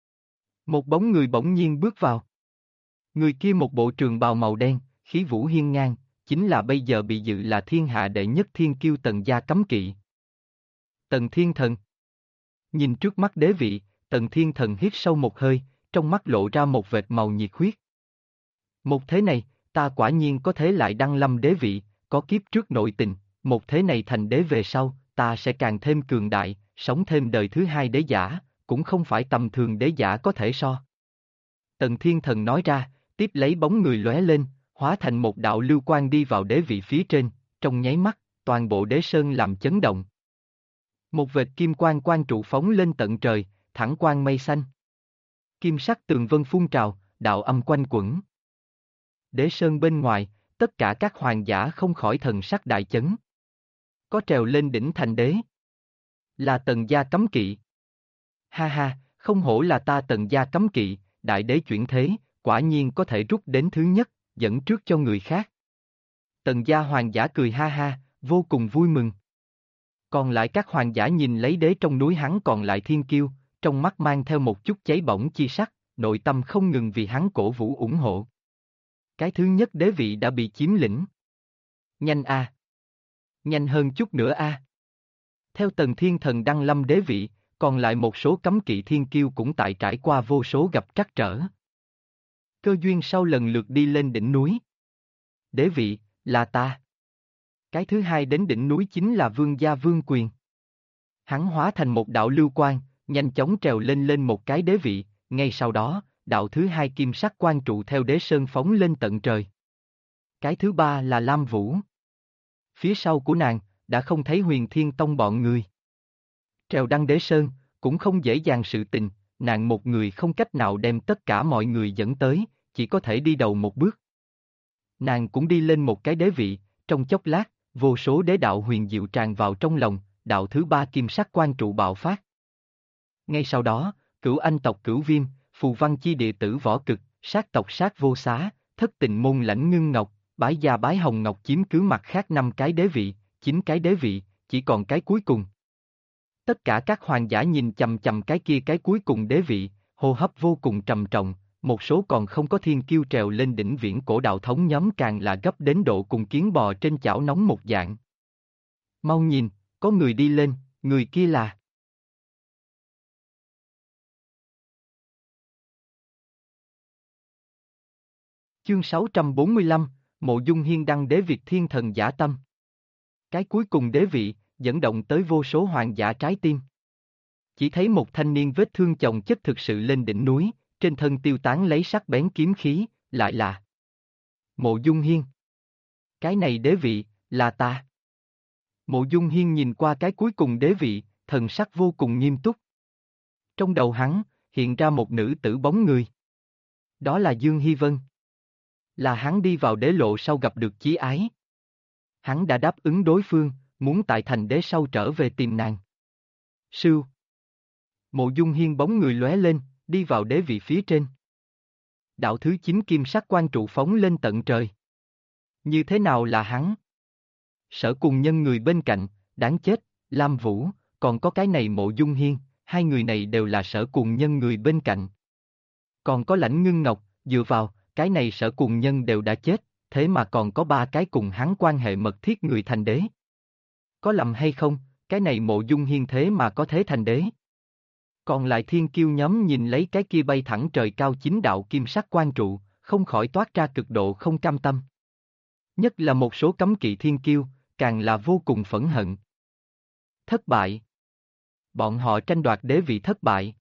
Một bóng người bỗng nhiên bước vào. Người kia một bộ trường bào màu đen, khí vũ hiên ngang, chính là bây giờ bị dự là thiên hạ đệ nhất thiên kiêu Tần gia cấm kỵ. Tần Thiên Thần. Nhìn trước mắt đế vị, Tần Thiên Thần hít sâu một hơi, trong mắt lộ ra một vệt màu nhiệt huyết. Một thế này, ta quả nhiên có thể lại đăng lâm đế vị, có kiếp trước nội tình, một thế này thành đế về sau, ta sẽ càng thêm cường đại, sống thêm đời thứ hai đế giả, cũng không phải tầm thường đế giả có thể so. Tần Thiên Thần nói ra, tiếp lấy bóng người lóe lên, hóa thành một đạo lưu quang đi vào đế vị phía trên, trong nháy mắt, toàn bộ đế sơn làm chấn động. Một vệt kim quang quang trụ phóng lên tận trời, thẳng quang mây xanh. Kim sắc tường vân phun trào, đạo âm quanh quẩn. Đế sơn bên ngoài, tất cả các hoàng giả không khỏi thần sắc đại chấn. Có trèo lên đỉnh thành đế. Là Tần gia cấm kỵ. Ha ha, không hổ là ta Tần gia cấm kỵ, đại đế chuyển thế, quả nhiên có thể rút đến thứ nhất, dẫn trước cho người khác. Tần gia hoàng giả cười ha ha, vô cùng vui mừng. Còn lại các hoàng giả nhìn lấy đế trong núi hắn còn lại thiên kiêu, trong mắt mang theo một chút cháy bỏng chi sắc, nội tâm không ngừng vì hắn cổ vũ ủng hộ. Cái thứ nhất đế vị đã bị chiếm lĩnh. Nhanh a, nhanh hơn chút nữa a. Theo Tần Thiên Thần đăng lâm đế vị, còn lại một số cấm kỵ thiên kiêu cũng tại trải qua vô số gặp trắc trở. Cơ duyên sau lần lượt đi lên đỉnh núi. Đế vị, là ta. Cái thứ hai đến đỉnh núi chính là vương gia Vương Quyền. Hắn hóa thành một đạo lưu quang, nhanh chóng trèo lên một cái đế vị, ngay sau đó, đạo thứ hai kim sắc quan trụ theo đế sơn phóng lên tận trời. Cái thứ ba là Lam Vũ. Phía sau của nàng, đã không thấy Huyền Thiên Tông bọn người. Trèo đăng đế sơn, cũng không dễ dàng sự tình, nàng một người không cách nào đem tất cả mọi người dẫn tới, chỉ có thể đi đầu một bước. Nàng cũng đi lên một cái đế vị, trong chốc lát, vô số đế đạo huyền diệu tràn vào trong lòng, đạo thứ ba kim sắc quan trụ bạo phát. Ngay sau đó, Cửu Anh tộc Cửu Viêm, Phù Văn Chi đệ tử Võ Cực, Sát tộc Sát Vô Xá, Thất Tình môn Lãnh Ngưng Ngọc, Bái Gia Bái Hồng Ngọc chiếm cứ mặt khác 5 cái đế vị, 9 cái đế vị, chỉ còn cái cuối cùng. Tất cả các hoàng giả nhìn chằm chằm cái kia cái cuối cùng đế vị, hô hấp vô cùng trầm trọng, một số còn không có thiên kiêu trèo lên đỉnh viễn cổ đạo thống nhóm càng là gấp đến độ cùng kiến bò trên chảo nóng một dạng. Mau nhìn, có người đi lên, người kia là... Chương 645, Mộ Dung Hiên đăng đế Việt Thiên Thần Giả Tâm. Cái cuối cùng đế vị, dẫn động tới vô số hoàng giả trái tim. Chỉ thấy một thanh niên vết thương chồng chất thực sự lên đỉnh núi, trên thân tiêu tán lấy sắc bén kiếm khí, lại là Mộ Dung Hiên. Cái này đế vị, là ta. Mộ Dung Hiên nhìn qua cái cuối cùng đế vị, thần sắc vô cùng nghiêm túc. Trong đầu hắn, hiện ra một nữ tử bóng người. Đó là Dương Hy Vân. Là hắn đi vào đế lộ sau gặp được chí ái. Hắn đã đáp ứng đối phương, muốn tại thành đế sau trở về tìm nàng. Sưu. Mộ Dung Hiên bóng người lóe lên, đi vào đế vị phía trên. Đạo thứ 9 kim sắc quan trụ phóng lên tận trời. Như thế nào là hắn? Sở Cùng Nhân người bên cạnh, đáng chết, Lam Vũ, còn có cái này Mộ Dung Hiên, hai người này đều là Sở Cùng Nhân người bên cạnh. Còn có Lãnh Ngưng Ngọc, dựa vào, cái này Sở Cùng Nhân đều đã chết, thế mà còn có 3 cái cùng hắn quan hệ mật thiết người thành đế. Có lầm hay không, cái này Mộ Dung Hiên thế mà có thế thành đế. Còn lại thiên kiêu nhóm nhìn lấy cái kia bay thẳng trời cao 9 đạo kim sắc quan trụ, không khỏi toát ra cực độ không cam tâm. Nhất là một số cấm kỵ thiên kiêu, càng là vô cùng phẫn hận. Thất bại. Bọn họ tranh đoạt đế vị thất bại.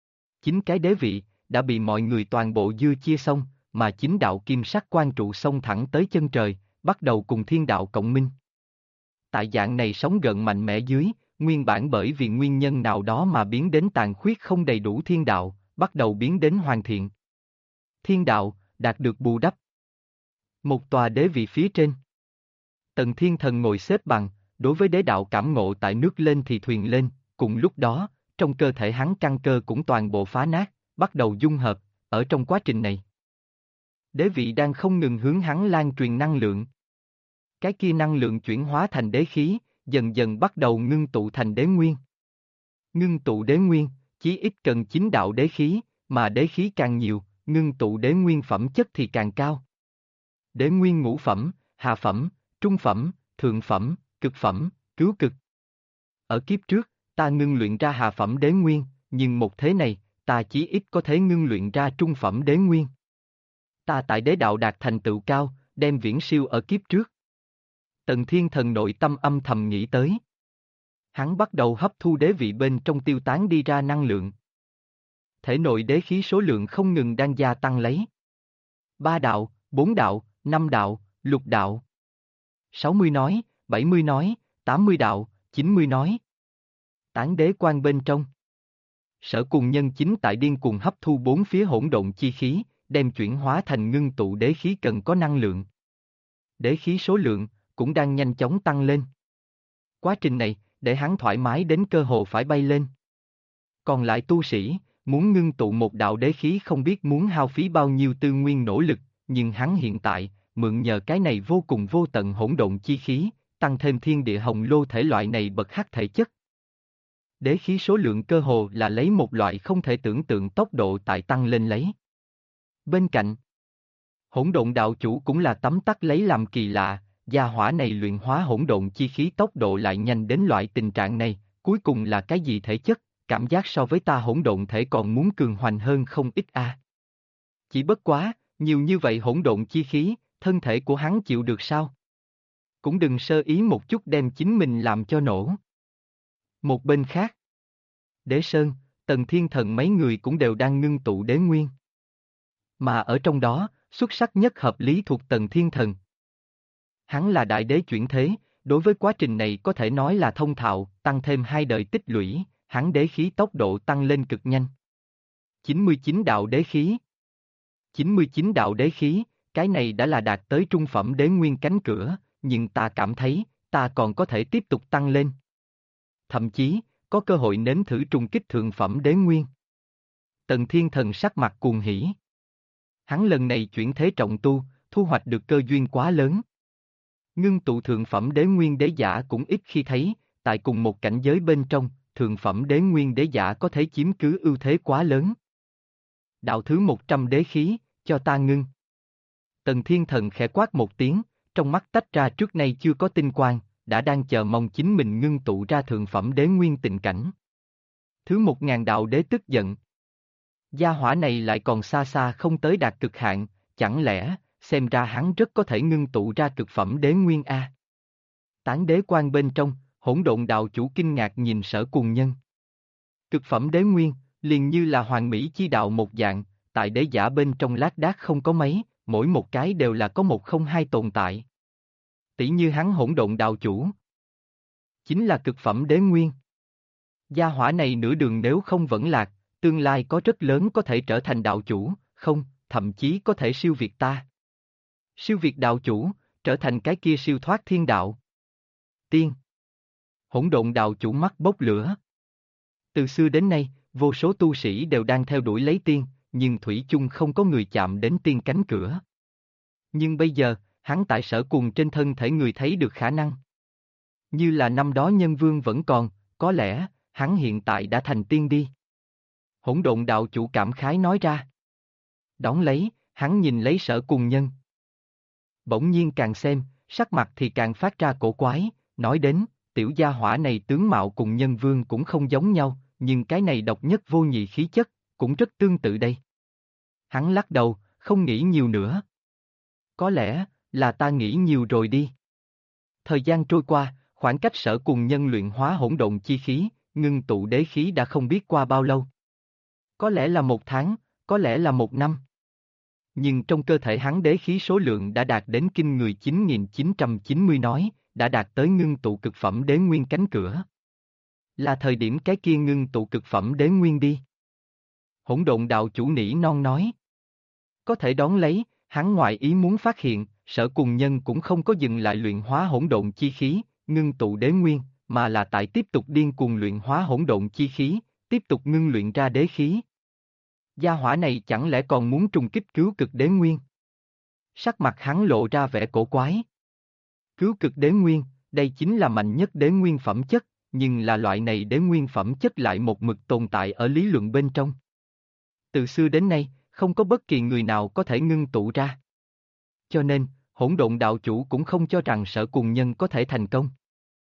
9 cái đế vị, đã bị mọi người toàn bộ dưa chia xong, mà 9 đạo kim sắc quan trụ xông thẳng tới chân trời, bắt đầu cùng thiên đạo cộng minh. Tại dạng này sóng gợn mạnh mẽ dưới, nguyên bản bởi vì nguyên nhân nào đó mà biến đến tàn khuyết không đầy đủ thiên đạo, bắt đầu biến đến hoàn thiện. Thiên đạo, đạt được bù đắp. Một tòa đế vị phía trên. Tần Thiên Thần ngồi xếp bằng, đối với đế đạo cảm ngộ tại nước lên thì thuyền lên, cùng lúc đó, trong cơ thể hắn căn cơ cũng toàn bộ phá nát, bắt đầu dung hợp, ở trong quá trình này. Đế vị đang không ngừng hướng hắn lan truyền năng lượng. Cái kia năng lượng chuyển hóa thành đế khí, dần dần bắt đầu ngưng tụ thành đế nguyên. Ngưng tụ đế nguyên, chí ít cần 9 đạo đế khí, mà đế khí càng nhiều, ngưng tụ đế nguyên phẩm chất thì càng cao. Đế nguyên ngũ phẩm, hạ phẩm, trung phẩm, thượng phẩm, cực phẩm, cứu cực. Ở kiếp trước, ta ngưng luyện ra hạ phẩm đế nguyên, nhưng một thế này, ta chí ít có thể ngưng luyện ra trung phẩm đế nguyên. Ta tại đế đạo đạt thành tựu cao, đem viễn siêu ở kiếp trước. Tần Thiên Thần nội tâm âm thầm nghĩ tới. Hắn bắt đầu hấp thu đế vị bên trong tiêu tán đi ra năng lượng. Thể nội đế khí số lượng không ngừng đang gia tăng lấy. 3 đạo, 4 đạo, 5 đạo, lục đạo. 60 nói, 70 nói, 80 đạo, 90 nói. Tán đế quan bên trong. Sở Cùng Nhân chính tại điên cuồng hấp thu 4 phía hỗn độn chi khí, đem chuyển hóa thành ngưng tụ đế khí cần có năng lượng. Đế khí số lượng cũng đang nhanh chóng tăng lên. Quá trình này, để hắn thoải mái đến cơ hồ phải bay lên. Còn lại tu sĩ, muốn ngưng tụ một đạo đế khí không biết muốn hao phí bao nhiêu tư nguyên nỗ lực, nhưng hắn hiện tại, mượn nhờ cái này vô cùng vô tận hỗn độn chi khí, tăng thêm thiên địa hồng lô thể loại này bậc hắc thể chất. Đế khí số lượng cơ hồ là lấy một loại không thể tưởng tượng tốc độ tại tăng lên lấy. Bên cạnh, hỗn độn đạo chủ cũng là tấm tắc lấy làm kỳ lạ, gia hỏa này luyện hóa hỗn độn chi khí tốc độ lại nhanh đến loại tình trạng này, cuối cùng là cái gì thể chất, cảm giác so với ta hỗn độn thể còn muốn cường hoành hơn không ít a. Chỉ bất quá, nhiều như vậy hỗn độn chi khí, thân thể của hắn chịu được sao? Cũng đừng sơ ý một chút đem chính mình làm cho nổ. Một bên khác, Đế Sơn, Tần Thiên Thần mấy người cũng đều đang ngưng tụ đế nguyên. Mà ở trong đó, xuất sắc nhất hợp lý thuộc Tần Thiên Thần. Hắn là đại đế chuyển thế, đối với quá trình này có thể nói là thông thạo, tăng thêm 2 đời tích lũy, hắn đế khí tốc độ tăng lên cực nhanh. 99 đạo đế khí. 99 đạo đế khí, cái này đã là đạt tới trung phẩm đế nguyên cánh cửa, nhưng ta cảm thấy, ta còn có thể tiếp tục tăng lên. Thậm chí, có cơ hội nếm thử trùng kích thượng phẩm đế nguyên. Tần Thiên Thần sắc mặt cuồng hỉ. Hắn lần này chuyển thế trọng tu, thu hoạch được cơ duyên quá lớn. Ngưng tụ thượng phẩm đế nguyên đế giả cũng ít khi thấy, tại cùng một cảnh giới bên trong, thượng phẩm đế nguyên đế giả có thể chiếm cứ ưu thế quá lớn. Đạo thứ 100 đế khí, cho ta ngưng. Tần Thiên Thần khẽ quát một tiếng, trong mắt tách ra trước nay chưa có tinh quang, đã đang chờ mong chính mình ngưng tụ ra thượng phẩm đế nguyên tịnh cảnh. Thứ 1000 đạo đế tức giận. Gia hỏa này lại còn xa xa không tới đạt cực hạn, chẳng lẽ, xem ra hắn rất có thể ngưng tụ ra cực phẩm đế nguyên a. Tán đế quan bên trong, Hỗn Độn đạo chủ kinh ngạc nhìn Sở Cuồng Nhân. Cực phẩm đế nguyên, liền như là hoàng mỹ chi đạo một dạng, tại đế giả bên trong lác đác không có mấy, mỗi một cái đều là có một không hai tồn tại. Tỷ như hắn Hỗn Độn đạo chủ, chính là cực phẩm đế nguyên. Gia hỏa này nửa đường nếu không vẫn lạc, tương lai có rất lớn có thể trở thành đạo chủ, không, thậm chí có thể siêu việt ta. Siêu việt đạo chủ, trở thành cái kia siêu thoát thiên đạo. Tiên. Hỗn Độn đạo chủ mắt bốc lửa. Từ xưa đến nay, vô số tu sĩ đều đang theo đuổi lấy tiên, nhưng thủy chung không có người chạm đến tiên cánh cửa. Nhưng bây giờ, hắn tại Sở Cuồng trên thân thể người thấy được khả năng. Như là năm đó Nhân Vương vẫn còn, có lẽ, hắn hiện tại đã thành tiên đi. Hỗn Độn đạo chủ cảm khái nói ra. Đón lấy, hắn nhìn lấy Sở Cuồng Nhân. Bỗng nhiên càng xem, sắc mặt thì càng phát ra cổ quái, nói đến, tiểu gia hỏa này tướng mạo cùng Nhân Vương cũng không giống nhau, nhưng cái này độc nhất vô nhị khí chất, cũng rất tương tự đây. Hắn lắc đầu, không nghĩ nhiều nữa. Có lẽ, là ta nghĩ nhiều rồi đi. Thời gian trôi qua, khoảng cách Sở Cuồng Nhân luyện hóa hỗn độn chi khí, ngưng tụ đế khí đã không biết qua bao lâu. Có lẽ là 1 tháng, có lẽ là 1 năm. Nhưng trong cơ thể hắn đế khí số lượng đã đạt đến kinh người 9990 nói, đã đạt tới ngưng tụ cực phẩm đế nguyên cánh cửa. Là thời điểm cái kia ngưng tụ cực phẩm đế nguyên đi. Hỗn Độn đạo chủ nỉ non nói. Có thể đón lấy, hắn ngoại ý muốn phát hiện, Sở Cuồng Nhân cũng không có dừng lại luyện hóa hỗn độn chi khí, ngưng tụ đế nguyên, mà là tại tiếp tục điên cuồng luyện hóa hỗn độn chi khí, tiếp tục ngưng luyện ra đế khí. Gia hỏa này chẳng lẽ còn muốn trùng kích cứu cực đế nguyên? Sắc mặt hắn lộ ra vẻ cổ quái. Cứu cực đế nguyên, đây chính là mạnh nhất đế nguyên phẩm chất, nhưng là loại này đế nguyên phẩm chất lại một mực tồn tại ở lý luận bên trong. Từ xưa đến nay, không có bất kỳ người nào có thể ngưng tụ ra. Cho nên, Hỗn Độn đạo chủ cũng không cho rằng Sở Cuồng Nhân có thể thành công.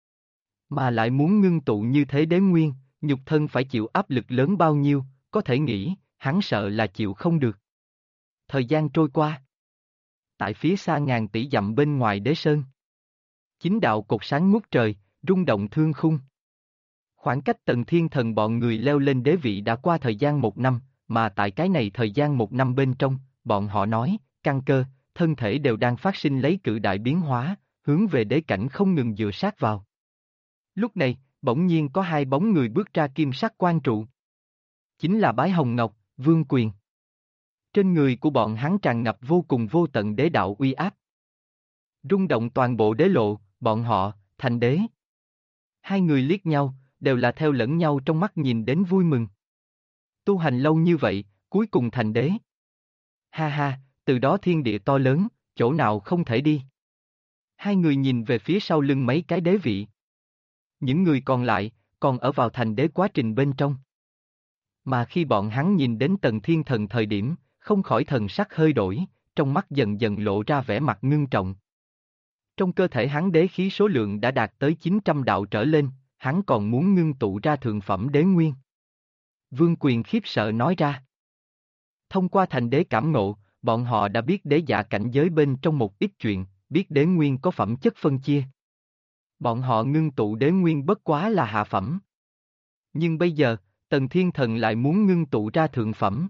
Mà lại muốn ngưng tụ như thế đế nguyên, nhục thân phải chịu áp lực lớn bao nhiêu, có thể nghĩ, hắn sợ là chịu không được. Thời gian trôi qua. Tại phía xa ngàn tỷ dặm bên ngoài đế sơn. Chính đạo cột sáng ngút trời, rung động thương khung. Khoảng cách Tần Thiên Thần bọn người leo lên đế vị đã qua thời gian 1 năm, mà tại cái này thời gian 1 năm bên trong, bọn họ nói, căn cơ, thân thể đều đang phát sinh lấy cự đại biến hóa, hướng về đế cảnh không ngừng dựa sát vào. Lúc này, bỗng nhiên có 2 bóng người bước ra kim sắc quan trụ. Chính là Bái Hồng Ngọc, Vương Quyền. Trên người của bọn hắn tràn ngập vô cùng vô tận đế đạo uy áp. Rung động toàn bộ đế lộ, bọn họ, thành đế. 2 người liếc nhau, đều là theo lẫn nhau trong mắt nhìn đến vui mừng. Tu hành lâu như vậy, cuối cùng thành đế. Ha ha, từ đó thiên địa to lớn, chỗ nào không thể đi. 2 người nhìn về phía sau lưng mấy cái đế vị. Những người còn lại, còn ở vào thành đế quá trình bên trong. Mà khi bọn hắn nhìn đến Tần Thiên Thần thời điểm, không khỏi thần sắc hơi đổi, trong mắt dần dần lộ ra vẻ mặt ngưng trọng. Trong cơ thể hắn đế khí số lượng đã đạt tới 900 đạo trở lên, hắn còn muốn ngưng tụ ra thượng phẩm đế nguyên. Vương Quyền khiếp sợ nói ra. Thông qua thành đế cảm ngộ, bọn họ đã biết đế giả cảnh giới bên trong một ít chuyện, biết đế nguyên có phẩm chất phân chia. Bọn họ ngưng tụ đế nguyên bất quá là hạ phẩm. Nhưng bây giờ, Tần Thiên Thần lại muốn ngưng tụ ra thượng phẩm.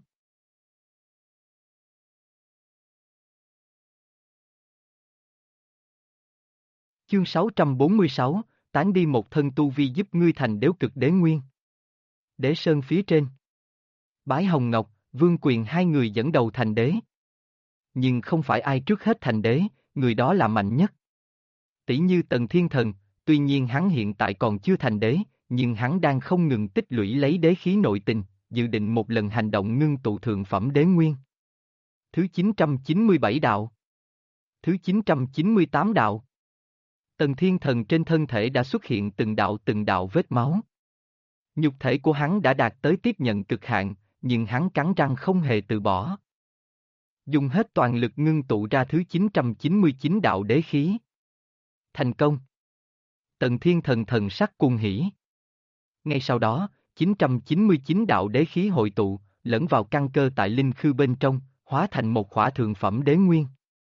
Chương 646, tán đi một thân tu vi giúp ngươi thành đếu cực đế nguyên. Đế sơn phía trên. Bái Hồng Ngọc, Vương Quyền hai người dẫn đầu thành đế. Nhưng không phải ai trước hết thành đế, người đó là mạnh nhất. Tỷ như Tần Thiên Thần, tuy nhiên hắn hiện tại còn chưa thành đế, nhưng hắn đang không ngừng tích lũy lấy đế khí nội tình, dự định một lần hành động ngưng tụ thượng phẩm đế nguyên. Thứ 997 đạo. Thứ 998 đạo. Tần Thiên Thần trên thân thể đã xuất hiện từng đạo vết máu. Nhục thể của hắn đã đạt tới tiếp nhận cực hạn, nhưng hắn cắn răng không hề từ bỏ. Dùng hết toàn lực ngưng tụ ra thứ 999 đạo đế khí. Thành công. Tần Thiên Thần thần sắc cuồng hỉ. Ngay sau đó, 999 đạo đế khí hội tụ, lẫn vào căn cơ tại linh khư bên trong, hóa thành một khỏa thượng phẩm đế nguyên.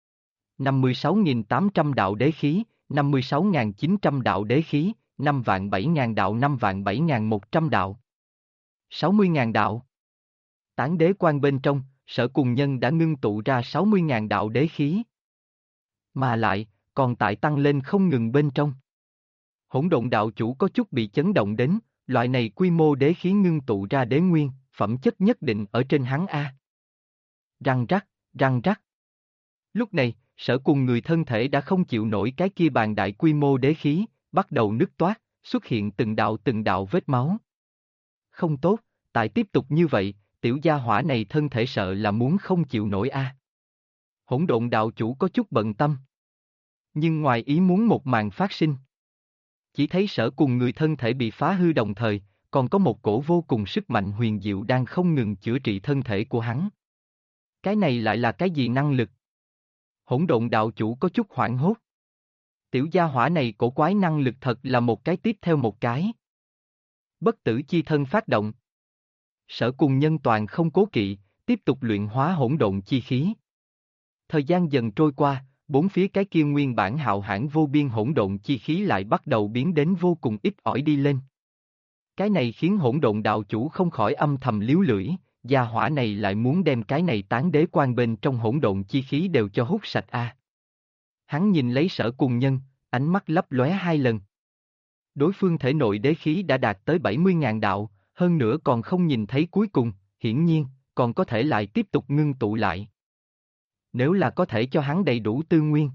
56.800 đạo đế khí, 56.900 đạo đế khí, 5.700.000 đạo, 5.700.100 đạo. 60.000 đạo. Tán đế quan bên trong, Sở Cùng Nhân đã ngưng tụ ra 60.000 đạo đế khí. Mà lại, còn tại tăng lên không ngừng bên trong. Hỗn độn đạo chủ có chút bị chấn động đến, loại này quy mô đế khí ngưng tụ ra đế nguyên, phẩm chất nhất định ở trên hắn A. Răng rắc, răng rắc. Lúc này, Sở Cùng người thân thể đã không chịu nổi cái kia bàn đại quy mô đế khí, bắt đầu nứt toát, xuất hiện từng đạo vết máu. Không tốt, tại tiếp tục như vậy, tiểu gia hỏa này thân thể sợ là muốn không chịu nổi A. Hỗn độn đạo chủ có chút bận tâm. Nhưng ngoài ý muốn một màn phát sinh. Chỉ thấy Sở Cùng người thân thể bị phá hư đồng thời, còn có một cổ vô cùng sức mạnh huyền diệu đang không ngừng chữa trị thân thể của hắn. Cái này lại là cái gì năng lực? Hỗn độn đạo chủ có chút hoảng hốt. Tiểu gia hỏa này cổ quái năng lực thật là một cái tiếp theo một cái. Bất tử chi thân phát động. Sở Cùng nhân toàn không cố kỵ, tiếp tục luyện hóa hỗn độn chi khí. Thời gian dần trôi qua, bốn phía cái kia nguyên bản hạo hãn vô biên hỗn độn chi khí lại bắt đầu biến đến vô cùng ít ỏi đi lên. Cái này khiến hỗn độn đạo chủ không khỏi âm thầm líu lưỡi, gia hỏa này lại muốn đem cái này tán đế quan bên trong hỗn độn chi khí đều cho hút sạch a. Hắn nhìn lấy Sở Cùng nhân, ánh mắt lấp lóe hai lần. Đối phương thể nội đế khí đã đạt tới 70.000 đạo, hơn nữa còn không nhìn thấy cuối cùng, hiển nhiên, còn có thể lại tiếp tục ngưng tụ lại. Nếu là có thể cho hắn đầy đủ tư nguyên.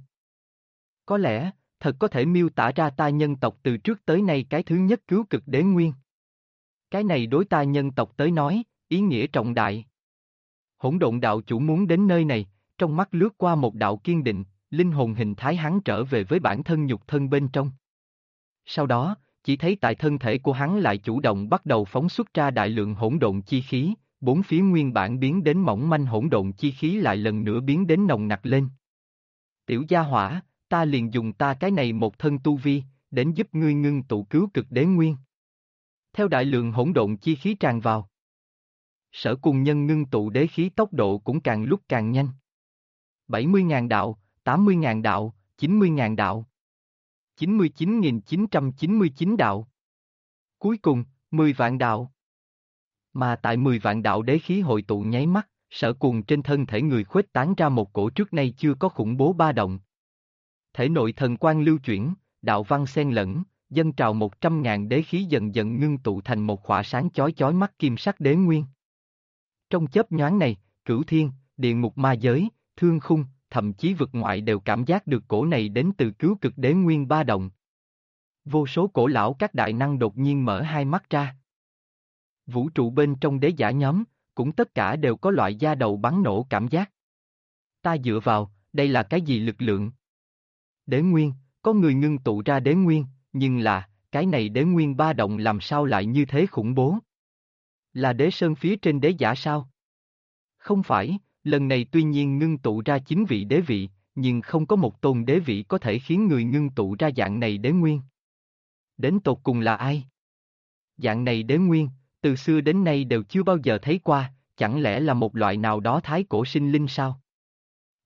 Có lẽ, thật có thể miêu tả ra ta nhân tộc từ trước tới nay cái thứ nhất cứu cực đế nguyên. Cái này đối ta nhân tộc tới nói, ý nghĩa trọng đại. Hỗn độn đạo chủ muốn đến nơi này, trong mắt lướt qua một đạo kiên định, linh hồn hình thái hắn trở về với bản thân nhục thân bên trong. Sau đó, chỉ thấy tại thân thể của hắn lại chủ động bắt đầu phóng xuất ra đại lượng hỗn độn chi khí, bốn phía nguyên bản biến đến mỏng manh hỗn độn chi khí lại lần nữa biến đến nồng nặc lên. Tiểu gia hỏa, ta liền dùng ta cái này một thân tu vi, đến giúp ngươi ngưng tụ cứu cực đế nguyên. Theo đại lượng hỗn độn chi khí tràn vào. Sở Cùng nhân ngưng tụ đế khí tốc độ cũng càng lúc càng nhanh. 70.000 đạo, 80.000 đạo, 90.000 đạo. 99.999 đạo. Cuối cùng, 10 vạn đạo. Mà tại 10 vạn đạo đế khí hội tụ nháy mắt, Sở Cùng trên thân thể người khuếch tán ra một cổ trước nay chưa có khủng bố ba động. Thể nội thần quang lưu chuyển, đạo văn xen lẫn, dâng trào 100.000 đế khí dần dần ngưng tụ thành một khỏa sáng chói chói mắt kim sắc đế nguyên. Trong chớp nhoáng này, Cửu Thiên, Địa Ngục Ma Giới, Thương Khung, thậm chí vực ngoại đều cảm giác được cổ này đến từ cứu cực đế nguyên ba động. Vô số cổ lão các đại năng đột nhiên mở hai mắt ra. Vũ trụ bên trong đế giả nhóm, cũng tất cả đều có loại da đầu bắn nổ cảm giác. Ta dựa vào, đây là cái gì lực lượng? Đế nguyên, có người ngưng tụ ra đế nguyên, nhưng là, cái này đế nguyên ba động làm sao lại như thế khủng bố? Là đế sơn phía trên đế giả sao? Không phải, lần này tuy nhiên ngưng tụ ra 9 vị đế vị, nhưng không có một tôn đế vị có thể khiến người ngưng tụ ra dạng này đế nguyên. Đến tột cùng là ai? Dạng này đế nguyên, từ xưa đến nay đều chưa bao giờ thấy qua, chẳng lẽ là một loại nào đó thái cổ sinh linh sao?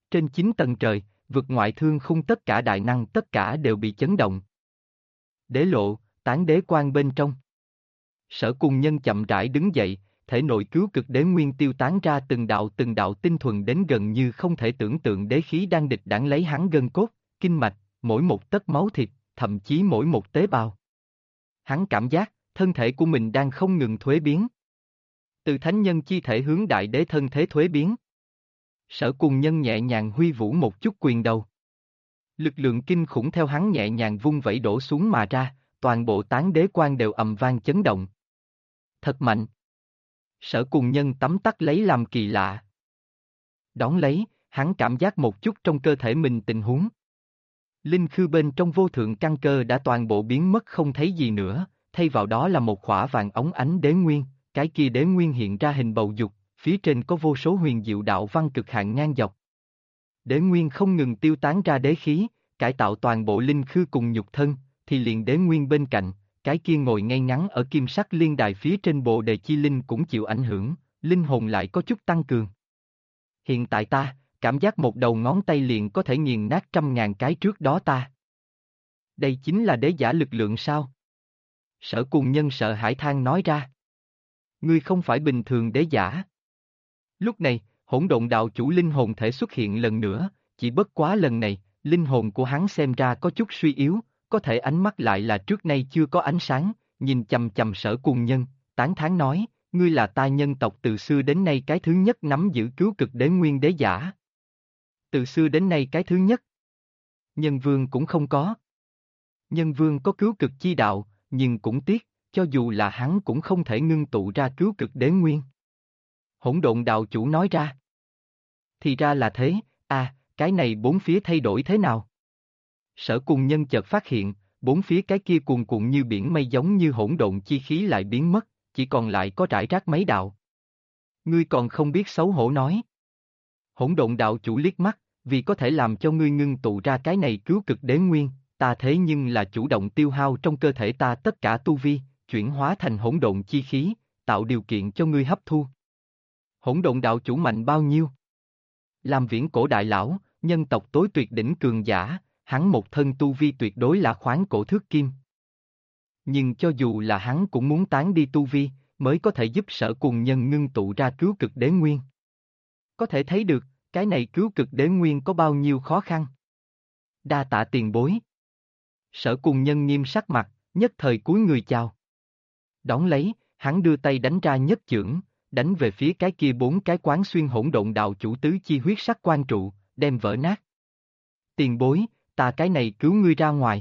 trên 9 tầng trời, vực ngoại thương khung tất cả đại năng tất cả đều bị chấn động. Đế lộ, tán đế quan bên trong. Sở Cùng Nhân chậm rãi đứng dậy, thể nội cứu cực đế nguyên tiêu tán ra từng đạo tinh thuần đến gần như không thể tưởng tượng đế khí đang địch đản lấy hắn gân cốt, kinh mạch, mỗi một tấc máu thịt, thậm chí mỗi một tế bào. Hắn cảm giác, thân thể của mình đang không ngừng thuế biến. Từ thánh nhân chi thể hướng đại đế thân thế thuế biến. Sở Cùng Nhân nhẹ nhàng huy vũ một chút quyền đầu. Lực lượng kinh khủng theo hắn nhẹ nhàng vung vẩy đổ xuống mà ra, toàn bộ tán đế quan đều ầm vang chấn động. Thật mạnh. Sở Cùng Nhân tấm tắc lấy làm kỳ lạ. Đón lấy, hắn cảm giác một chút trong cơ thể mình tình huống. Linh khư bên trong vô thượng căn cơ đã toàn bộ biến mất không thấy gì nữa, thay vào đó là một khỏa vàng óng ánh đế nguyên, cái kia đế nguyên hiện ra hình bầu dục, phía trên có vô số huyền diệu đạo văn cực hạn ngang dọc. Đế nguyên không ngừng tiêu tán ra đế khí, cải tạo toàn bộ linh khư cùng nhục thân, thì liền đế nguyên bên cạnh, cái kia ngồi ngay ngắn ở kim sắc liên đài phía trên bộ đề chi linh cũng chịu ảnh hưởng, linh hồn lại có chút tăng cường. Hiện tại ta, cảm giác một đầu ngón tay liền có thể nghiền nát 100.000 cái trước đó ta. Đây chính là đế giả lực lượng sao? Sở Cùng Nhân sợ hãi than nói ra. Ngươi không phải bình thường đế giả. Lúc này, hỗn độn đạo chủ linh hồn thể xuất hiện lần nữa, chỉ bất quá lần này, linh hồn của hắn xem ra có chút suy yếu, có thể ánh mắt lại là trước nay chưa có ánh sáng, nhìn chầm chầm Sở Cùng Nhân, tán thán nói, ngươi là ta nhân tộc từ xưa đến nay cái thứ nhất nắm giữ cứu cực đế nguyên đế giả. Từ xưa đến nay cái thứ nhất. Nhân vương cũng không có. Nhân vương có cứu cực chi đạo, nhưng cũng tiếc, cho dù là hắn cũng không thể ngưng tụ ra cứu cực đế nguyên. Hỗn độn đạo chủ nói ra. Thì ra là thế, cái này bốn phía thay đổi thế nào? Sở Cùng Nhân chợt phát hiện, bốn phía cái kia cuồn cuộn như biển mây giống như hỗn độn chi khí lại biến mất, chỉ còn lại có rải rác mấy đạo. Ngươi còn không biết xấu hổ nói. Hỗn độn đạo chủ liếc mắt, vì có thể làm cho ngươi ngưng tụ ra cái này cứu cực đế nguyên, ta thế nhưng là chủ động tiêu hao trong cơ thể ta tất cả tu vi, chuyển hóa thành hỗn độn chi khí, tạo điều kiện cho ngươi hấp thu. Hỗn độn đạo chủ mạnh bao nhiêu? Làm viễn cổ đại lão, nhân tộc tối tuyệt đỉnh cường giả, hắn một thân tu vi tuyệt đối là khoáng cổ thước kim. Nhưng cho dù là hắn cũng muốn tán đi tu vi, mới có thể giúp Sở Cùng Nhân ngưng tụ ra cứu cực đế nguyên. Có thể thấy được, cái này cứu cực đế nguyên có bao nhiêu khó khăn. Đa tạ tiền bối. Sở Cùng Nhân nghiêm sắc mặt, nhất thời cúi người chào. Đón lấy, hắn đưa tay đánh ra nhất chưởng, đánh về phía cái kia bốn cái quán xuyên hỗn độn đạo chủ tứ chi huyết sắc quan trụ, đem vỡ nát. Tiền bối, ta cái này cứu ngươi ra ngoài.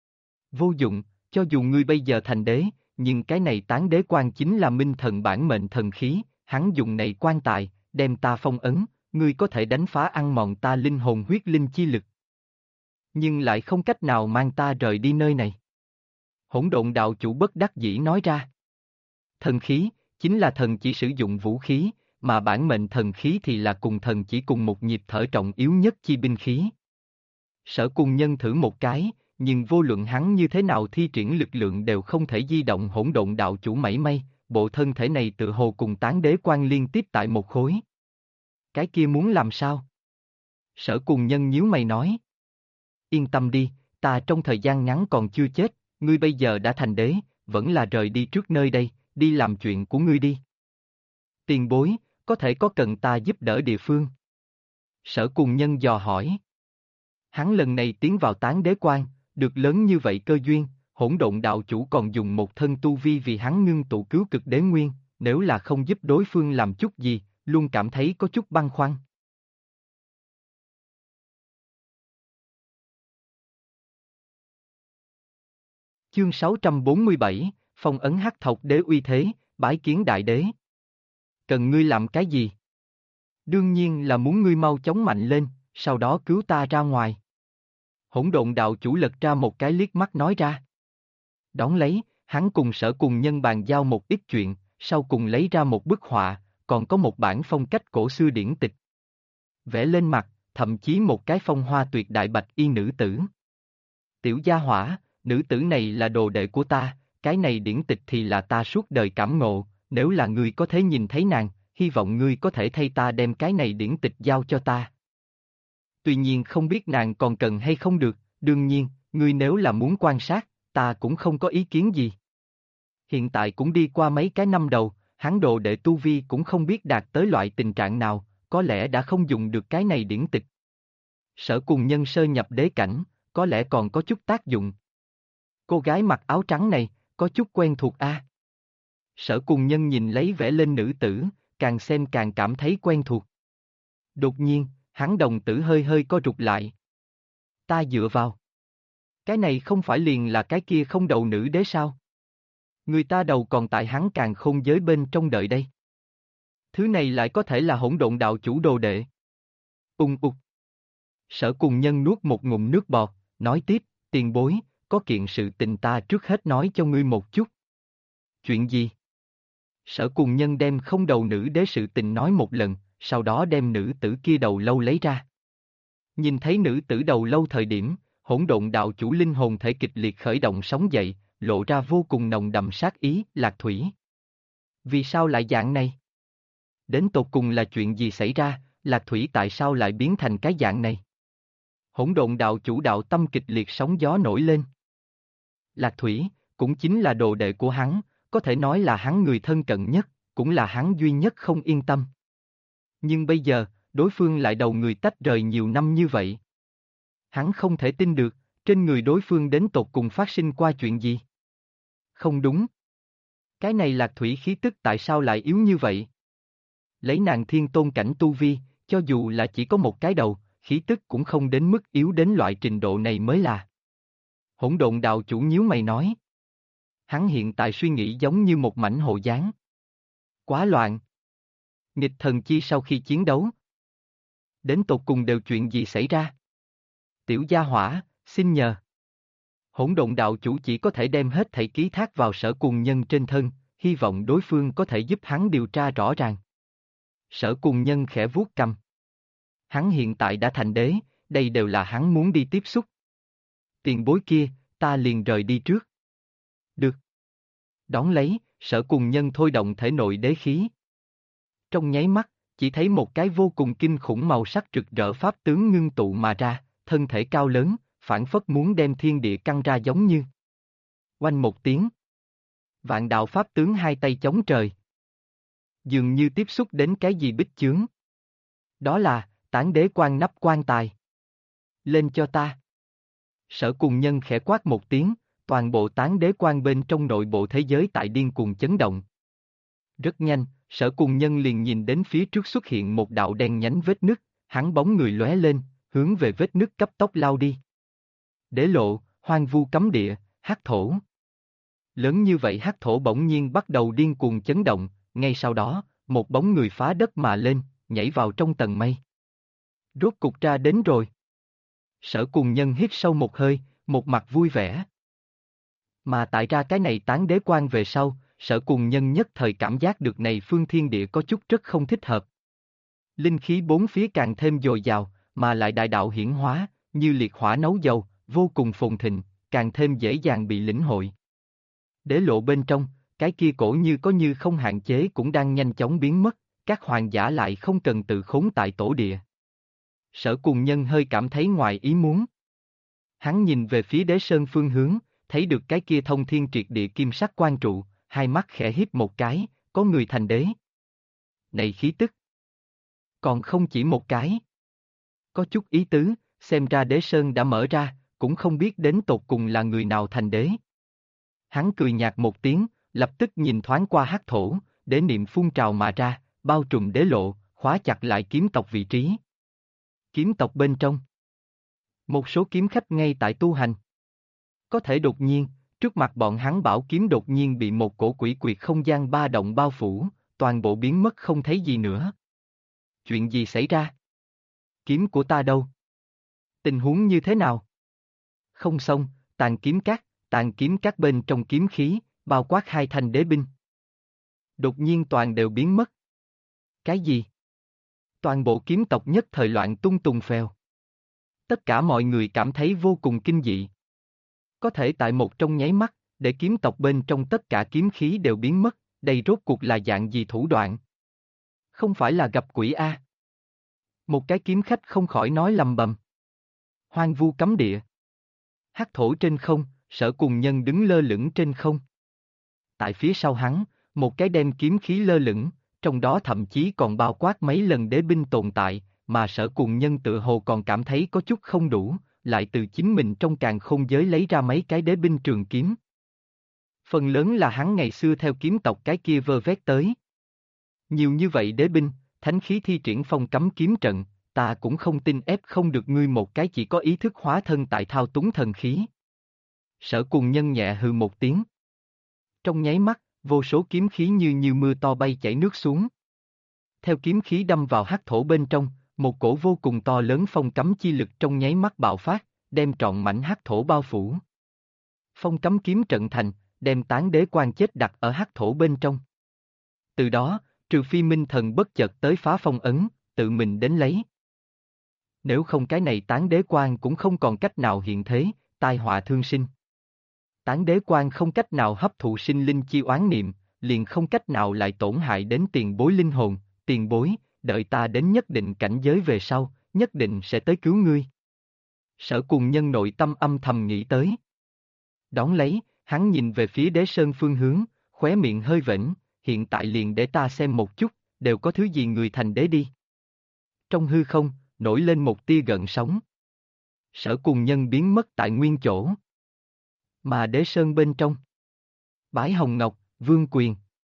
Vô dụng, cho dù ngươi bây giờ thành đế, nhưng cái này tán đế quan chính là minh thần bản mệnh thần khí, hắn dùng này quan tài, đem ta phong ấn, ngươi có thể đánh phá ăn mòn ta linh hồn huyết linh chi lực. Nhưng lại không cách nào mang ta rời đi nơi này. Hỗn độn đạo chủ bất đắc dĩ nói ra. Thần khí, chính là thần chỉ sử dụng vũ khí, mà bản mệnh thần khí thì là cùng thần chỉ cùng một nhịp thở trọng yếu nhất chi binh khí. Sở Cùng Nhân thử một cái, nhưng vô luận hắn như thế nào thi triển lực lượng đều không thể di động hỗn độn đạo chủ mảy may, bộ thân thể này tự hồ cùng tán đế quan liên tiếp tại một khối. Cái kia muốn làm sao? Sở Cùng Nhân nhíu mày nói. Yên tâm đi, ta trong thời gian ngắn còn chưa chết, ngươi bây giờ đã thành đế, vẫn là rời đi trước nơi đây, đi làm chuyện của ngươi đi. Tiền bối, có thể có cần ta giúp đỡ địa phương? Sở Cùng Nhân dò hỏi. Hắn lần này tiến vào tán đế quan, được lớn như vậy cơ duyên, hỗn độn đạo chủ còn dùng một thân tu vi vì hắn ngưng tụ cứu cực đế nguyên, nếu là không giúp đối phương làm chút gì, luôn cảm thấy có chút băn khoăn. Chương 647, phong ấn hắc thộc đế uy thế, bái kiến đại đế. Cần ngươi làm cái gì? Đương nhiên là muốn ngươi mau chóng mạnh lên, sau đó cứu ta ra ngoài. Hỗn độn đạo chủ lật ra một cái liếc mắt nói ra. Đón lấy, hắn cùng Sở Cùng Nhân bàn giao một ít chuyện, sau cùng lấy ra một bức họa, còn có một bản phong cách cổ xưa điển tịch. Vẽ lên mặt, thậm chí một cái phong hoa tuyệt đại bạch y nữ tử. Tiểu gia hỏa, nữ tử này là đồ đệ của ta, cái này điển tịch thì là ta suốt đời cảm ngộ, nếu là ngươi có thể nhìn thấy nàng, hy vọng ngươi có thể thay ta đem cái này điển tịch giao cho ta. tuy nhiên không biết nàng còn cần hay không được, đương nhiên, ngươi nếu là muốn quan sát, ta cũng không có ý kiến gì. Hiện tại cũng đi qua mấy cái năm đầu, hắn đồ đệ tu vi cũng không biết đạt tới loại tình trạng nào, có lẽ đã không dùng được cái này điển tịch. Sở Cùng Nhân sơ nhập đế cảnh, có lẽ còn có chút tác dụng. Cô gái mặc áo trắng này, có chút quen thuộc a. Sở Cùng Nhân nhìn lấy vẻ lên nữ tử, càng xem càng cảm thấy quen thuộc. Đột nhiên, hắn đồng tử hơi hơi co rụt lại. Ta dựa vào. Cái này không phải liền là cái kia không đầu nữ đế sao? Người ta đầu còn tại hắn càng khôn giới bên trong đợi đây. Thứ này lại có thể là hỗn độn đạo chủ đồ đệ. Ung ục. Sở Cùng Nhân nuốt một ngụm nước bọt, nói tiếp, tiền bối, có kiện sự tình ta trước hết nói cho ngươi một chút. Chuyện gì? Sở Cùng Nhân đem không đầu nữ đế sự tình nói một lần, sau đó đem nữ tử kia đầu lâu lấy ra. Nhìn thấy nữ tử đầu lâu thời điểm, hỗn độn đạo chủ linh hồn thể kịch liệt khởi động sóng dậy, lộ ra vô cùng nồng đậm sát ý, Lạc Thủy. Vì sao lại dạng này? Đến tột cùng là chuyện gì xảy ra, Lạc Thủy tại sao lại biến thành cái dạng này? Hỗn độn đạo chủ đạo tâm kịch liệt sóng gió nổi lên. Lạc Thủy, cũng chính là đồ đệ của hắn, có thể nói là hắn người thân cận nhất, cũng là hắn duy nhất không yên tâm. Nhưng bây giờ, đối phương lại đầu người tách rời nhiều năm như vậy. Hắn không thể tin được, trên người đối phương đến tột cùng phát sinh qua chuyện gì. Không đúng. Cái này Lạc Thủy khí tức tại sao lại yếu như vậy? Lấy nàng thiên tôn cảnh tu vi, cho dù là chỉ có một cái đầu, khí tức cũng không đến mức yếu đến loại trình độ này mới là. Hỗn độn đạo chủ nhíu mày nói. Hắn hiện tại suy nghĩ giống như một mảnh hồ gián. Quá loạn. Nghịch thần chi sau khi chiến đấu. Đến tột cùng đều chuyện gì xảy ra? Tiểu gia hỏa, xin nhờ. Hỗn độn đạo chủ chỉ có thể đem hết thảy ký thác vào Sở Cùng Nhân trên thân, hy vọng đối phương có thể giúp hắn điều tra rõ ràng. Sở Cùng Nhân khẽ vuốt cằm. Hắn hiện tại đã thành đế, đây đều là hắn muốn đi tiếp xúc. Tiền bối kia, ta liền rời đi trước. Được. Đón lấy, Sở Cùng Nhân thôi động thể nội đế khí. Trong nháy mắt, chỉ thấy một cái vô cùng kinh khủng màu sắc rực rỡ pháp tướng ngưng tụ mà ra, thân thể cao lớn, phảng phất muốn đem thiên địa căng ra giống như. Oanh một tiếng. Vạn đạo pháp tướng hai tay chống trời. Dường như tiếp xúc đến cái gì bích chướng. Đó là, tán đế quan nắp quan tài. Lên cho ta. Sở Cùng Nhân khẽ quát một tiếng, toàn bộ tán đế quan bên trong nội bộ thế giới tại điên cuồng chấn động. Rất nhanh, Sở Cùng Nhân liền nhìn đến phía trước xuất hiện một đạo đen nhánh vết nứt, hắn bóng người lóe lên, hướng về vết nứt cấp tốc lao đi. Đế lộ, hoang vu cấm địa, hắc thổ. Lớn như vậy hắc thổ bỗng nhiên bắt đầu điên cuồng chấn động, ngay sau đó, một bóng người phá đất mà lên, nhảy vào trong tầng mây. Rốt cục ra đến rồi. Sở Cùng Nhân hít sâu một hơi, một mặt vui vẻ. Mà tại ra cái này tán đế quan về sau, Sở Cùng Nhân nhất thời cảm giác được này phương thiên địa có chút rất không thích hợp. Linh khí bốn phía càng thêm dồi dào, mà lại đại đạo hiển hóa, như liệt hỏa nấu dầu, vô cùng phồn thịnh, càng thêm dễ dàng bị lĩnh hội. Đế lộ bên trong, cái kia cổ như có như không hạn chế cũng đang nhanh chóng biến mất, các hoàng giả lại không cần tự khốn tại tổ địa. Sở Cùng Nhân hơi cảm thấy ngoài ý muốn. Hắn nhìn về phía đế sơn phương hướng, thấy được cái kia thông thiên triệt địa kim sắc quan trụ, hai mắt khẽ híp một cái, có người thành đế. Này khí tức. Còn không chỉ một cái. Có chút ý tứ, xem ra đế sơn đã mở ra, cũng không biết đến tột cùng là người nào thành đế. Hắn cười nhạt một tiếng, lập tức nhìn thoáng qua hắc thổ, đế niệm phun trào mà ra, bao trùm đế lộ, khóa chặt lại kiếm tộc vị trí. Kiếm tộc bên trong. Một số kiếm khách ngay tại tu hành. Có thể đột nhiên, trước mặt bọn hắn bảo kiếm đột nhiên bị một cổ quỷ quyệt không gian ba động bao phủ, toàn bộ biến mất không thấy gì nữa. Chuyện gì xảy ra? Kiếm của ta đâu? Tình huống như thế nào? Không xong, tàn kiếm các bên trong kiếm khí, bao quát hai thanh đế binh. Đột nhiên toàn đều biến mất. Cái gì? Toàn bộ kiếm tộc nhất thời loạn tung tùng phèo. Tất cả mọi người cảm thấy vô cùng kinh dị. Có thể tại một trong nháy mắt, để kiếm tộc bên trong tất cả kiếm khí đều biến mất, đây rốt cuộc là dạng gì thủ đoạn? Không phải là gặp quỷ A. Một cái kiếm khách không khỏi nói lầm bầm. Hoang vu cấm địa. Hắc thổ trên không, Sở Cùng Nhân đứng lơ lửng trên không. Tại phía sau hắn, một cái đem kiếm khí lơ lửng, trong đó thậm chí còn bao quát mấy lần đế binh tồn tại, mà Sở Cùng Nhân tự hồ còn cảm thấy có chút không đủ, lại từ chính mình trong càn khôn giới lấy ra mấy cái đế binh trường kiếm. Phần lớn là hắn ngày xưa theo kiếm tộc cái kia vơ vét tới. Nhiều như vậy đế binh, thánh khí thi triển phong cấm kiếm trận, ta cũng không tin ép không được ngươi một cái chỉ có ý thức hóa thân tại thao túng thần khí. Sở Cùng Nhân nhẹ hừ một tiếng. Trong nháy mắt, vô số kiếm khí như mưa to bay chảy nước xuống. Theo kiếm khí đâm vào hắc thổ bên trong, một cổ vô cùng to lớn phong cấm chi lực trong nháy mắt bạo phát, đem trọn mảnh hắc thổ bao phủ. Phong cấm kiếm trận thành, đem tán đế quan chết đặt ở hắc thổ bên trong. Từ đó, trừ phi minh thần bất chợt tới phá phong ấn, tự mình đến lấy. Nếu không cái này tán đế quan cũng không còn cách nào hiện thế, tai họa thương sinh. Tán đế quan không cách nào hấp thụ sinh linh chi oán niệm, liền không cách nào lại tổn hại đến tiền bối linh hồn, tiền bối, đợi ta đến nhất định cảnh giới về sau, nhất định sẽ tới cứu ngươi. Sở Cùng Nhân nội tâm âm thầm nghĩ tới. Đón lấy, hắn nhìn về phía đế sơn phương hướng, khóe miệng hơi vểnh, hiện tại liền để ta xem một chút, đều có thứ gì người thành đế đi. Trong hư không, nổi lên một tia gợn sóng. Sở Cùng Nhân biến mất tại nguyên chỗ. Mà đế sơn bên trong. Bái Hồng Ngọc, Vương Quyền,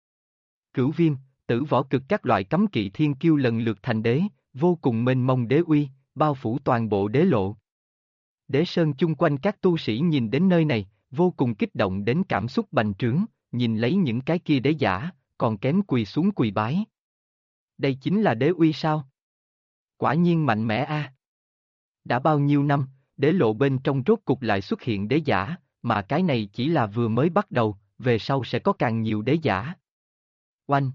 Cửu Viêm, Tử Võ Cực các loại cấm kỵ thiên kiêu lần lượt thành đế, vô cùng mênh mông đế uy, bao phủ toàn bộ đế lộ. Đế sơn chung quanh các tu sĩ nhìn đến nơi này, vô cùng kích động đến cảm xúc bành trướng, nhìn lấy những cái kia đế giả, còn kém quỳ xuống quỳ bái. Đây chính là đế uy sao? Quả nhiên mạnh mẽ a. Đã bao nhiêu năm, đế lộ bên trong rốt cục lại xuất hiện đế giả, mà cái này chỉ là vừa mới bắt đầu, về sau sẽ có càng nhiều đế giả. Oanh!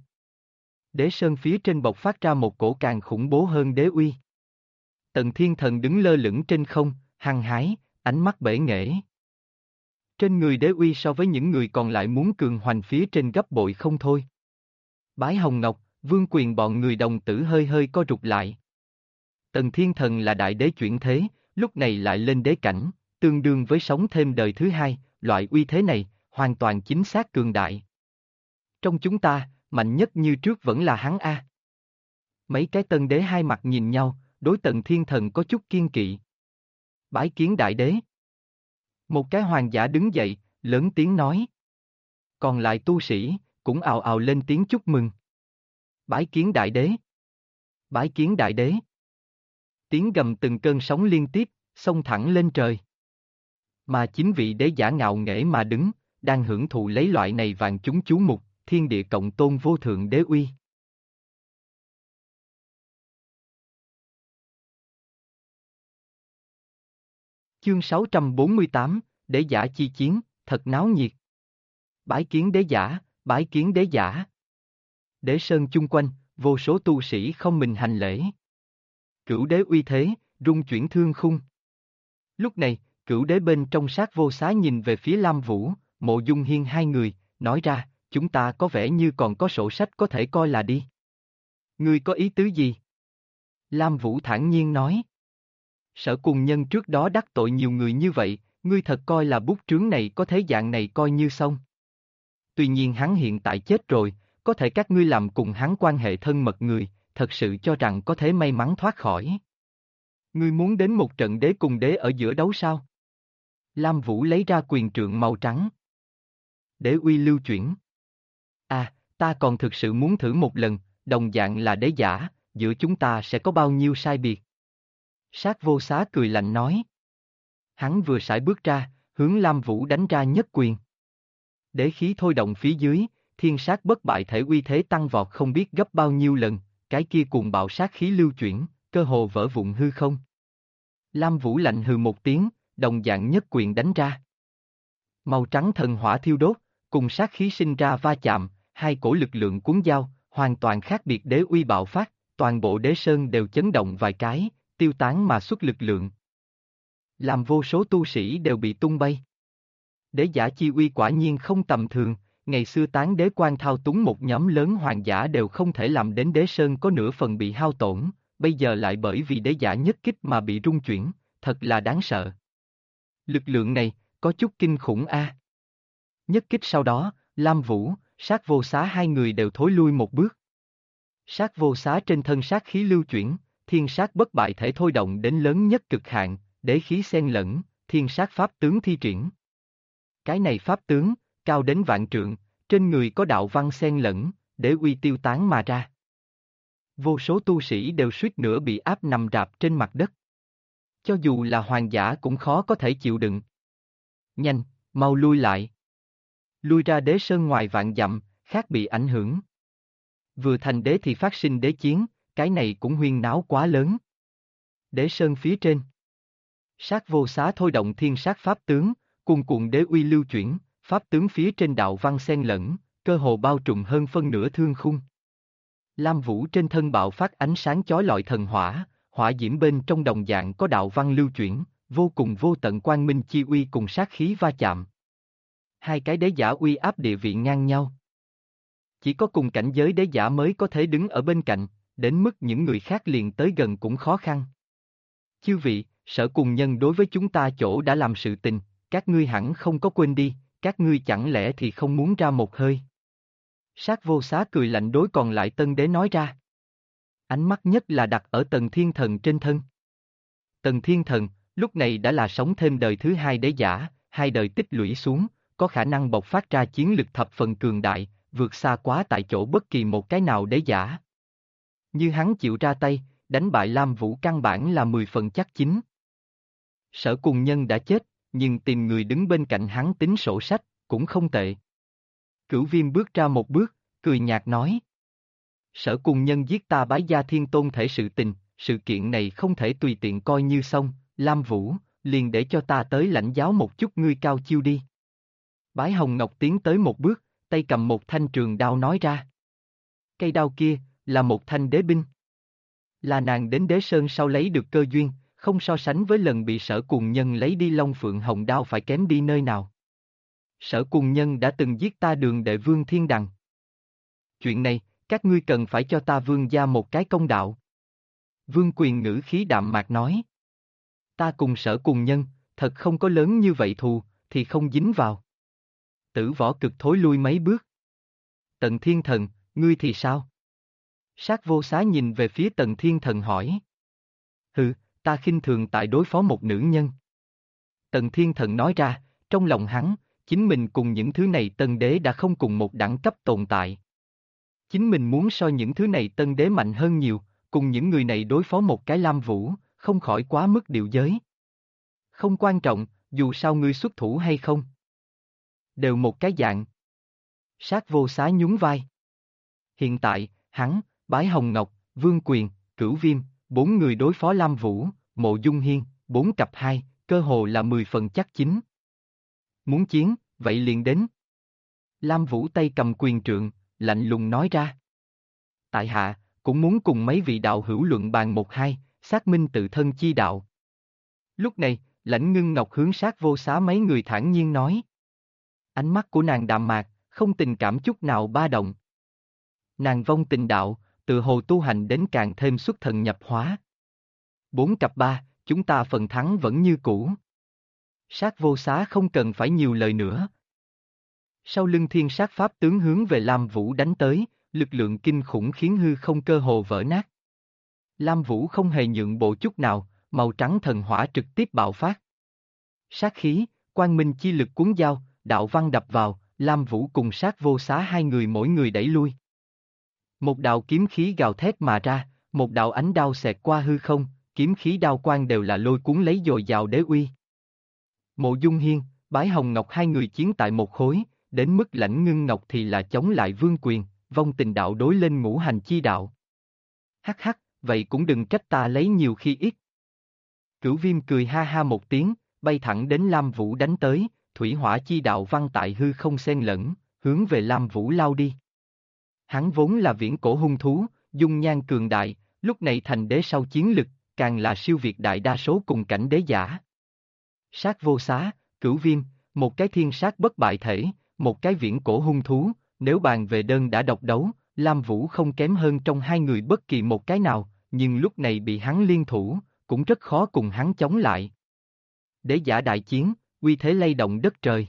Đế sơn phía trên bộc phát ra một cổ càng khủng bố hơn đế uy. Tần Thiên Thần đứng lơ lửng trên không, hăng hái, ánh mắt bể nghệ. Trên người đế uy so với những người còn lại muốn cường hoành phía trên gấp bội không thôi. Bái Hồng Ngọc, Vương Quyền bọn người đồng tử hơi hơi co rụt lại. Tần Thiên Thần là đại đế chuyển thế, lúc này lại lên đế cảnh, tương đương với sống thêm đời thứ hai, loại uy thế này, hoàn toàn chính xác cường đại. Trong chúng ta, mạnh nhất như trước vẫn là hắn a. Mấy cái tân đế hai mặt nhìn nhau, đối Tần Thiên Thần có chút kiên kỵ. Bái kiến đại đế. Một cái hoàng giả đứng dậy, lớn tiếng nói. Còn lại tu sĩ, cũng ào ào lên tiếng chúc mừng. Bái kiến đại đế. Bái kiến đại đế. Tiếng gầm từng cơn sóng liên tiếp, xông thẳng lên trời. Mà chính vị đế giả ngạo nghễ mà đứng, đang hưởng thụ lấy loại này vạn chúng chú mục, thiên địa cộng tôn vô thượng đế uy. Chương 648, Đế giả chi chiến, thật náo nhiệt. Bái kiến đế giả, bái kiến đế giả. Đế sơn chung quanh, vô số tu sĩ không mình hành lễ. Cửu đế uy thế, rung chuyển thương khung. Lúc này, cửu đế bên trong sát vô xá nhìn về phía Lam Vũ, Mộ Dung Hiên hai người, nói ra, chúng ta có vẻ như còn có sổ sách có thể coi là đi. Ngươi có ý tứ gì? Lam Vũ thản nhiên nói. Sở Cùng Nhân trước đó đắc tội nhiều người như vậy, ngươi thật coi là bút trướng này có thế dạng này coi như xong. Tuy nhiên hắn hiện tại chết rồi, có thể các ngươi làm cùng hắn quan hệ thân mật người, thật sự cho rằng có thể may mắn thoát khỏi. Ngươi muốn đến một trận đế cùng đế ở giữa đấu sao? Lam Vũ lấy ra quyền trượng màu trắng. Đế uy lưu chuyển. À, ta còn thực sự muốn thử một lần, đồng dạng là đế giả, giữa chúng ta sẽ có bao nhiêu sai biệt? Sát vô xá cười lạnh nói. Hắn vừa sải bước ra, hướng Lam Vũ đánh ra nhất quyền. Đế khí thôi động phía dưới, thiên sát bất bại thể uy thế tăng vọt không biết gấp bao nhiêu lần, cái kia cuồng bạo sát khí lưu chuyển, cơ hồ vỡ vụn hư không. Lam Vũ lạnh hừ một tiếng, đồng dạng nhất quyền đánh ra. Màu trắng thần hỏa thiêu đốt, cùng sát khí sinh ra va chạm, hai cổ lực lượng cuốn giao, hoàn toàn khác biệt đế uy bạo phát, toàn bộ đế sơn đều chấn động vài cái, tiêu tán mà xuất lực lượng. Làm vô số tu sĩ đều bị tung bay. Đế giả chi uy quả nhiên không tầm thường, ngày xưa tán đế quan thao túng một nhóm lớn hoàng giả đều không thể làm đến đế sơn có nửa phần bị hao tổn, bây giờ lại bởi vì đế giả nhất kích mà bị rung chuyển, thật là đáng sợ. Lực lượng này, có chút kinh khủng a. Nhất kích sau đó, Lam Vũ, Sát Vô Xá hai người đều thối lui một bước. Sát Vô Xá trên thân sát khí lưu chuyển, thiên sát bất bại thể thôi động đến lớn nhất cực hạn, đế khí xen lẫn, thiên sát pháp tướng thi triển. Cái này pháp tướng, cao đến vạn trượng, trên người có đạo văn xen lẫn, đế uy tiêu tán mà ra. Vô số tu sĩ đều suýt nữa bị áp nằm rạp trên mặt đất. Cho dù là hoàng giả cũng khó có thể chịu đựng. Nhanh, mau lui lại. Lui ra đế sơn ngoài vạn dặm, khác bị ảnh hưởng. Vừa thành đế thì phát sinh đế chiến, cái này cũng huyên náo quá lớn. Đế sơn phía trên. Sát Vô Xá thôi động thiên sát pháp tướng, cuồn cuộn đế uy lưu chuyển, pháp tướng phía trên đạo văn xen lẫn, cơ hồ bao trùm hơn phân nửa thương khung. Lam Vũ trên thân bạo phát ánh sáng chói lọi thần hỏa, hỏa diễm bên trong đồng dạng có đạo văn lưu chuyển, vô cùng vô tận quang minh chi uy cùng sát khí va chạm. Hai cái đế giả uy áp địa vị ngang nhau. Chỉ có cùng cảnh giới đế giả mới có thể đứng ở bên cạnh, đến mức những người khác liền tới gần cũng khó khăn. Chư vị, Sở Cùng Nhân đối với chúng ta chỗ đã làm sự tình, các ngươi hẳn không có quên đi, các ngươi chẳng lẽ thì không muốn ra một hơi. Sát Vô Xá cười lạnh đối còn lại tân đế nói ra. Ánh mắt nhất là đặt ở Tần Thiên Thần trên thân. Tần Thiên Thần, lúc này đã là sống thêm đời thứ hai đế giả, hai đời tích lũy xuống, có khả năng bộc phát ra chiến lực thập phần cường đại, vượt xa quá tại chỗ bất kỳ một cái nào đế giả. Như hắn chịu ra tay, đánh bại Lam Vũ căn bản là 10 phần chắc chín. Sở Cùng Nhân đã chết, nhưng tìm người đứng bên cạnh hắn tính sổ sách, cũng không tệ. Cửu Viêm bước ra một bước, cười nhạt nói. Sở Cùng Nhân giết ta Bái Gia Thiên Tôn thể sự tình, sự kiện này không thể tùy tiện coi như xong, Lam Vũ, liền để cho ta tới lãnh giáo một chút ngươi cao chiêu đi. Bái Hồng Ngọc tiến tới một bước, tay cầm một thanh trường đao nói ra. Cây đao kia, là một thanh đế binh. Là nàng đến đế sơn sau lấy được cơ duyên, không so sánh với lần bị Sở Cùng Nhân lấy đi Long Phượng Hồng đao phải kém đi nơi nào. Sở Cùng Nhân đã từng giết ta Đường Đệ Vương Thiên Đằng. Chuyện này, các ngươi cần phải cho ta Vương gia một cái công đạo. Vương Quyền ngữ khí đạm mạc nói. Ta cùng Sở Cùng Nhân, thật không có lớn như vậy thù, thì không dính vào. Tử Võ Cực thối lui mấy bước. Tần Thiên Thần, ngươi thì sao? Sát Vô Xá nhìn về phía Tần Thiên Thần hỏi. Hừ, ta khinh thường tại đối phó một nữ nhân. Tần Thiên Thần nói ra, trong lòng hắn, chính mình cùng những thứ này tân đế đã không cùng một đẳng cấp tồn tại. Chính mình muốn so những thứ này tân đế mạnh hơn nhiều, cùng những người này đối phó một cái Lam Vũ, không khỏi quá mức điệu giới. Không quan trọng, dù sao ngươi xuất thủ hay không. Đều một cái dạng. Sát Vô Xá nhún vai. Hiện tại, hắn, Bái Hồng Ngọc, Vương Quyền, Cửu Viêm, 4 người đối phó Lam Vũ, Mộ Dung Hiên, 4 cặp 2, cơ hồ là 10 phần chắc chín. Muốn chiến, vậy liền đến. Lam Vũ tay cầm quyền trượng, lạnh lùng nói ra. Tại hạ, cũng muốn cùng mấy vị đạo hữu luận bàn một hai, xác minh tự thân chi đạo. Lúc này, Lãnh Ngưng Ngọc hướng Sát Vô Xá mấy người thản nhiên nói. Ánh mắt của nàng đạm mạc, không tình cảm chút nào ba động. Nàng vong tình đạo, tự hồ tu hành đến càng thêm xuất thần nhập hóa. 4 cặp 3, chúng ta phần thắng vẫn như cũ. Sát Vô Xá không cần phải nhiều lời nữa. Sau lưng thiên sát pháp tướng hướng về Lam Vũ đánh tới, lực lượng kinh khủng khiến hư không cơ hồ vỡ nát. Lam Vũ không hề nhượng bộ chút nào, màu trắng thần hỏa trực tiếp bạo phát. Sát khí, quang minh chi lực cuốn dao, đạo văn đập vào, Lam Vũ cùng Sát Vô Xá hai người mỗi người đẩy lui. Một đạo kiếm khí gào thét mà ra, một đạo ánh đao xẹt qua hư không, kiếm khí đao quang đều là lôi cuốn lấy dồi dào đế uy. Mộ Dung Hiên, Bái Hồng Ngọc hai người chiến tại một khối, đến mức Lãnh Ngưng Ngọc thì là chống lại Vương Quyền, vong tình đạo đối lên ngũ hành chi đạo. Hắc hắc, vậy cũng đừng trách ta lấy nhiều khi ít. Cửu Viêm cười ha ha một tiếng, bay thẳng đến Lam Vũ đánh tới, thủy hỏa chi đạo văn tại hư không xen lẫn, hướng về Lam Vũ lao đi. Hắn vốn là viễn cổ hung thú, dung nhan cường đại, lúc này thành đế sau chiến lực, càng là siêu việt đại đa số cùng cảnh đế giả. Sát Vô Xá, Cửu Viêm, một cái thiên sát bất bại thể, một cái viễn cổ hung thú, nếu bàn về đơn đã độc đấu, Lam Vũ không kém hơn trong hai người bất kỳ một cái nào, nhưng lúc này bị hắn liên thủ, cũng rất khó cùng hắn chống lại. Đế giả đại chiến, uy thế lay động đất trời.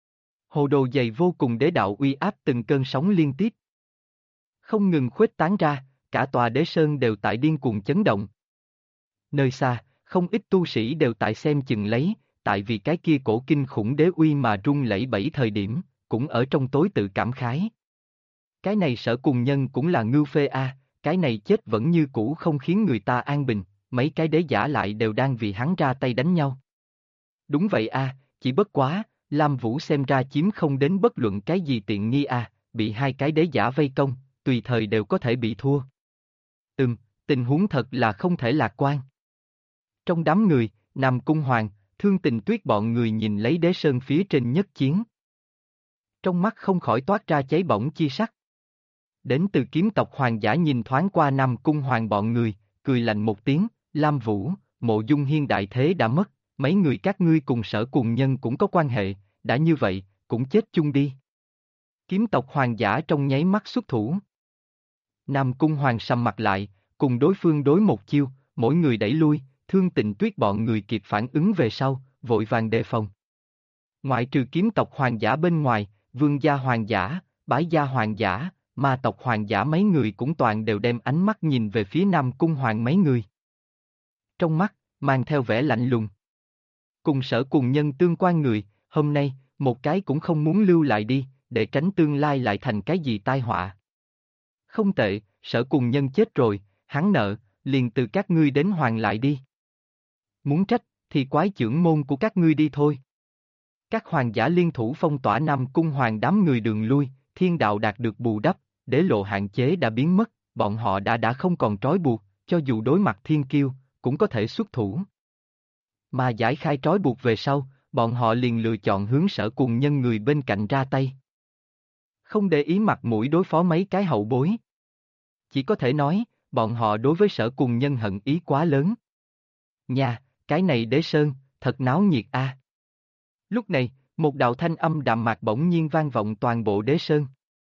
Hồ đồ dày vô cùng đế đạo uy áp từng cơn sóng liên tiếp. Không ngừng khuếch tán ra, cả tòa đế sơn đều tại điên cuồng chấn động. Nơi xa, không ít tu sĩ đều tại xem chừng lấy, tại vì cái kia cổ kinh khủng đế uy mà rung lẩy bẩy thời điểm, cũng ở trong tối tự cảm khái. Cái này Sở Cùng Nhân cũng là ngưu phê a, cái này chết vẫn như cũ không khiến người ta an bình, mấy cái đế giả lại đều đang vì hắn ra tay đánh nhau. Đúng vậy a, chỉ bất quá, Lam Vũ xem ra chiếm không đến bất luận cái gì tiện nghi a, bị hai cái đế giả vây công, tùy thời đều có thể bị thua. Tình huống thật là không thể lạc quan. Trong đám người, Nam Cung Hoàng, Thương Tình Tuyết bọn người nhìn lấy đế sơn phía trên nhất chiến. Trong mắt không khỏi toát ra cháy bỏng chi sắc. Đến từ kiếm tộc hoàng giả nhìn thoáng qua Nam Cung Hoàng bọn người, cười lạnh một tiếng, Lam Vũ, Mộ Dung Hiên đại thế đã mất, mấy người các ngươi cùng Sở Cùng Nhân cũng có quan hệ, đã như vậy, cũng chết chung đi. Kiếm tộc hoàng giả trong nháy mắt xuất thủ. Nam Cung Hoàng sầm mặt lại, cùng đối phương đối một chiêu, mỗi người đẩy lui, Thương Tình Tuyết bọn người kịp phản ứng về sau, vội vàng đề phòng. Ngoại trừ kiếm tộc hoàng giả bên ngoài, vương gia hoàng giả, bái gia hoàng giả, ma tộc hoàng giả mấy người cũng toàn đều đem ánh mắt nhìn về phía Nam Cung Hoàng mấy người. Trong mắt, mang theo vẻ lạnh lùng. Cùng Sở Cùng Nhân tương quan người, hôm nay, một cái cũng không muốn lưu lại đi, để tránh tương lai lại thành cái gì tai họa. Không tệ, Sở Cùng Nhân chết rồi, hắn nợ, liền từ các ngươi đến hoàn lại đi. Muốn trách, thì quái chưởng môn của các ngươi đi thôi. Các hoàng giả liên thủ phong tỏa Nam Cung Hoàng đám người đường lui, thiên đạo đạt được bù đắp, đế lộ hạn chế đã biến mất, bọn họ đã không còn trói buộc, cho dù đối mặt thiên kiêu, cũng có thể xuất thủ. Mà giải khai trói buộc về sau, bọn họ liền lựa chọn hướng Sở Cùng Nhân người bên cạnh ra tay. Không để ý mặt mũi đối phó mấy cái hậu bối. Chỉ có thể nói, bọn họ đối với Sở Cùng Nhân hận ý quá lớn. Nha, cái này đế sơn, thật náo nhiệt a. Lúc này, một đạo thanh âm đạm mạc bỗng nhiên vang vọng toàn bộ đế sơn.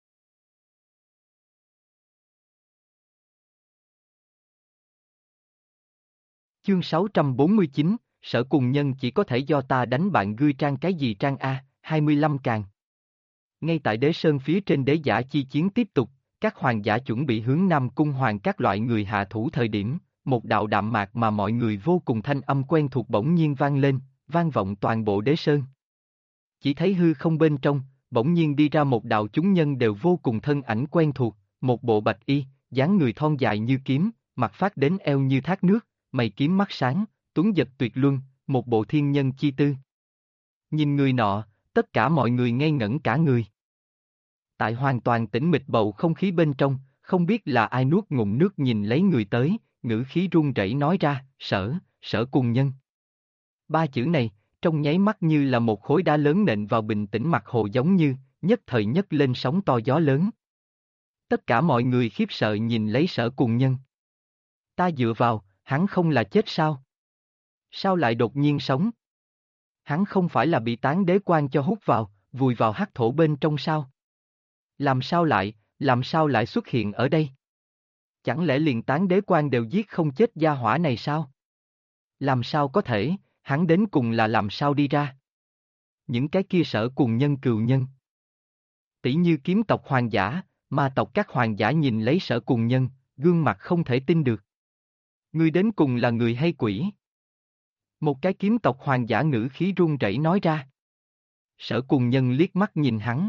Chương 649, Sở Cùng Nhân chỉ có thể do ta đánh bạn ngươi trang cái gì trang A, 25 càng. Ngay tại đế sơn phía trên đế giả chi chiến tiếp tục, các hoàng giả chuẩn bị hướng Nam Cung Hoàng các loại người hạ thủ thời điểm, một đạo đạm mạc mà mọi người vô cùng thanh âm quen thuộc bỗng nhiên vang lên, vang vọng toàn bộ đế sơn. Chỉ thấy hư không bên trong, bỗng nhiên đi ra một đạo chúng nhân đều vô cùng thân ảnh quen thuộc, một bộ bạch y, dáng người thon dài như kiếm, mặt phát đến eo như thác nước, mày kiếm mắt sáng, tuấn giật tuyệt luân, một bộ thiên nhân chi tư. Nhìn người nọ, tất cả mọi người ngây ngẩn cả người. Tại hoàn toàn tĩnh mịch bầu không khí bên trong, không biết là ai nuốt ngụm nước nhìn lấy người tới, ngữ khí run rẩy nói ra, Sở Cùng Nhân. Ba chữ này, trong nháy mắt như là một khối đá lớn nện vào bình tĩnh mặt hồ giống như, nhất thời nhấc lên sóng to gió lớn. Tất cả mọi người khiếp sợ nhìn lấy Sở Cùng Nhân. Ta dựa vào, hắn không là chết sao? Sao lại đột nhiên sống? Hắn không phải là bị tán đế quan cho hút vào, vùi vào hắc thổ bên trong sao? Làm sao lại xuất hiện ở đây? Chẳng lẽ liền tán đế quan đều giết không chết gia hỏa này sao? Làm sao có thể, hắn đến cùng là làm sao đi ra? Những cái kia Sở Cùng Nhân cừu nhân. Tỷ như kiếm tộc hoàng giả, ma tộc các hoàng giả nhìn lấy Sở Cùng Nhân, gương mặt không thể tin được. Ngươi đến cùng là người hay quỷ? Một cái kiếm tộc hoàng giả ngữ khí run rẩy nói ra. Sở Cùng Nhân liếc mắt nhìn hắn.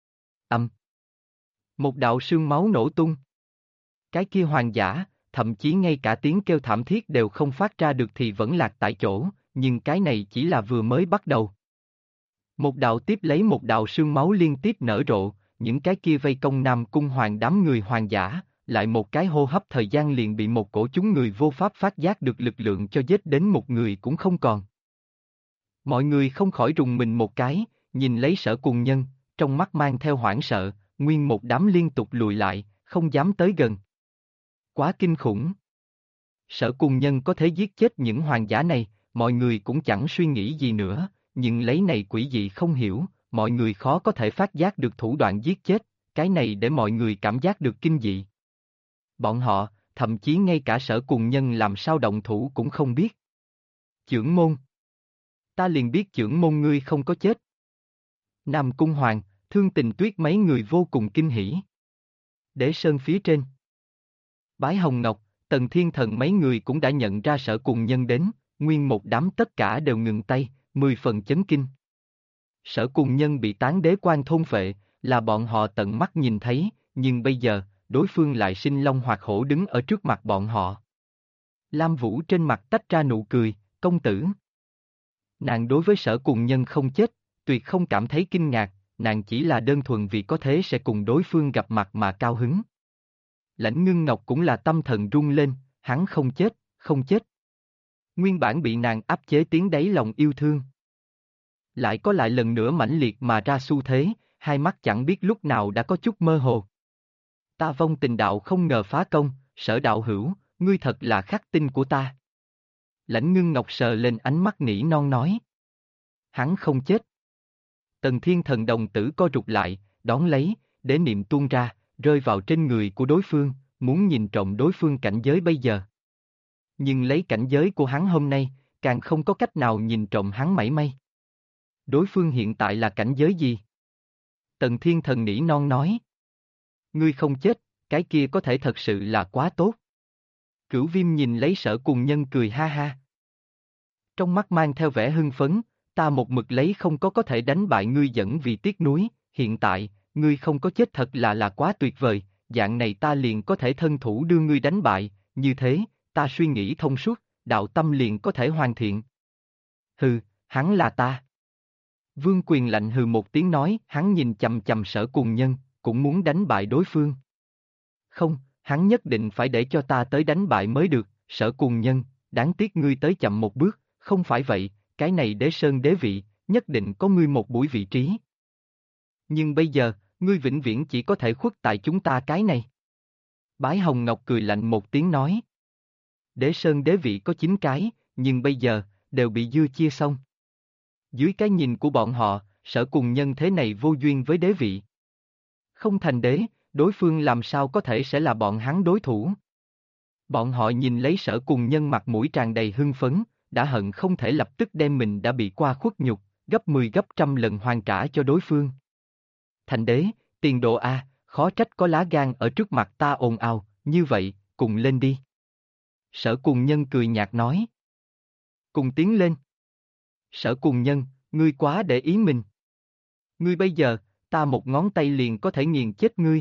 Một đạo sương máu nổ tung. Cái kia hoàng giả, thậm chí ngay cả tiếng kêu thảm thiết đều không phát ra được thì vẫn lạc tại chỗ, nhưng cái này chỉ là vừa mới bắt đầu. Một đạo tiếp lấy một đạo sương máu liên tiếp nở rộ, những cái kia vây công Nam Cung Hoàng đám người hoàng giả, lại một cái hô hấp thời gian liền bị một cổ chúng người vô pháp phát giác được lực lượng cho giết đến một người cũng không còn. Mọi người không khỏi rùng mình một cái, nhìn lấy Sở Cùng Nhân, trong mắt mang theo hoảng sợ, nguyên một đám liên tục lùi lại, không dám tới gần. Quá kinh khủng. Sở Cùng Nhân có thể giết chết những hoàng giả này, mọi người cũng chẳng suy nghĩ gì nữa, nhưng lấy này quỷ dị không hiểu, mọi người khó có thể phát giác được thủ đoạn giết chết, cái này để mọi người cảm giác được kinh dị. Bọn họ, thậm chí ngay cả Sở Cùng Nhân làm sao động thủ cũng không biết. Chưởng môn. Ta liền biết chưởng môn ngươi không có chết. Nam Cung Hoàng, Thương Tình Tuyết mấy người vô cùng kinh hỉ. Đế Sơn phía trên. Bái Hồng Ngọc, Tần Thiên Thần mấy người cũng đã nhận ra Sở Cùng Nhân đến, nguyên một đám tất cả đều ngừng tay, 10 phần chấn kinh. Sở Cùng Nhân bị Tán Đế Quan thôn phệ, là bọn họ tận mắt nhìn thấy, nhưng bây giờ, đối phương lại sinh long hoạt hổ đứng ở trước mặt bọn họ. Lam Vũ trên mặt tách ra nụ cười, công tử. Nàng đối với Sở Cùng Nhân không chết, tuyệt không cảm thấy kinh ngạc, nàng chỉ là đơn thuần vì có thế sẽ cùng đối phương gặp mặt mà cao hứng. Lãnh Ngưng Ngọc cũng là tâm thần rung lên, hắn không chết, không chết. Nguyên bản bị nàng áp chế tiếng đáy lòng yêu thương. Lại có lại lần nữa mãnh liệt mà ra xu thế, hai mắt chẳng biết lúc nào đã có chút mơ hồ. Ta vong tình đạo không ngờ phá công, Sở đạo hữu, ngươi thật là khắc tinh của ta. Lãnh Ngưng Ngọc sờ lên ánh mắt nỉ non nói. Hắn không chết. Tần Thiên Thần đồng tử co rụt lại, đón lấy, để niệm tuôn ra, rơi vào trên người của đối phương, muốn nhìn trộm đối phương cảnh giới bây giờ. Nhưng lấy cảnh giới của hắn hôm nay, càng không có cách nào nhìn trộm hắn mảy may. Đối phương hiện tại là cảnh giới gì? Tần Thiên Thần nỉ non nói. Ngươi không chết, cái kia có thể thật sự là quá tốt. Cửu Viêm nhìn lấy Sở Cùng Nhân cười ha ha. Trong mắt mang theo vẻ hưng phấn, ta một mực lấy không có thể đánh bại ngươi dẫn vì tiếc nuối, hiện tại, ngươi không có chết thật là quá tuyệt vời, dạng này ta liền có thể thân thủ đưa ngươi đánh bại, như thế, ta suy nghĩ thông suốt, đạo tâm liền có thể hoàn thiện. Hừ, hắn là ta. Vương Quyền lạnh hừ một tiếng nói, hắn nhìn chầm chầm Sở Cùng Nhân, cũng muốn đánh bại đối phương. Không, hắn nhất định phải để cho ta tới đánh bại mới được, Sở Cùng Nhân, đáng tiếc ngươi tới chậm một bước, không phải vậy, cái này Đế Sơn đế vị, nhất định có ngươi một buổi vị trí. Nhưng bây giờ, ngươi vĩnh viễn chỉ có thể khuất tại chúng ta cái này. Bái Hồng Ngọc cười lạnh một tiếng nói. Đế Sơn đế vị có 9 cái, nhưng bây giờ, đều bị dưa chia xong. Dưới cái nhìn của bọn họ, Sở Cùng Nhân thế này vô duyên với đế vị. Không thành đế, đối phương làm sao có thể sẽ là bọn hắn đối thủ. Bọn họ nhìn lấy Sở Cùng Nhân mặt mũi tràn đầy hưng phấn, đã hận không thể lập tức đem mình đã bị qua khuất nhục, gấp 10 gấp trăm lần hoàn trả cho đối phương. Thành đế, tiền đồ a, khó trách có lá gan ở trước mặt ta ồn ào, như vậy, cùng lên đi. Sở Cùng Nhân cười nhạt nói. Cùng tiến lên. Sở Cùng Nhân, ngươi quá để ý mình. Ngươi bây giờ, ta một ngón tay liền có thể nghiền chết ngươi.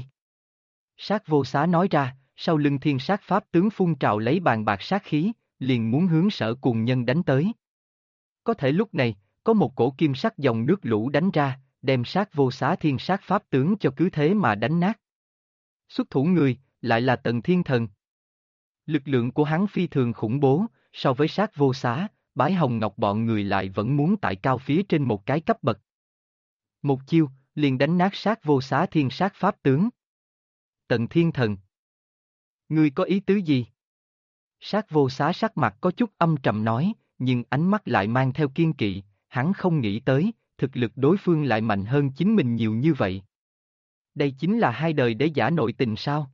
Sát Vô Xá nói ra, sau lưng Thiên Sát Pháp tướng phun trào lấy bàn bạc sát khí, liền muốn hướng Sở Cùng Nhân đánh tới. Có thể lúc này, có một cổ kim sắc dòng nước lũ đánh ra, đem Sát Vô Xá Thiên Sát Pháp tướng cho cứ thế mà đánh nát. Xuất thủ người, lại là Tần Thiên Thần. Lực lượng của hắn phi thường khủng bố, so với Sát Vô Xá, Bái Hồng Ngọc bọn người lại vẫn muốn tại cao phía trên một cái cấp bậc. Một chiêu, liền đánh nát Sát Vô Xá Thiên Sát Pháp tướng. Tần Thiên Thần. Ngươi có ý tứ gì? Sát Vô Xá sắc mặt có chút âm trầm nói, nhưng ánh mắt lại mang theo kiên kỵ, hắn không nghĩ tới, thực lực đối phương lại mạnh hơn chính mình nhiều như vậy. Đây chính là hai đời đế giả nội tình sao?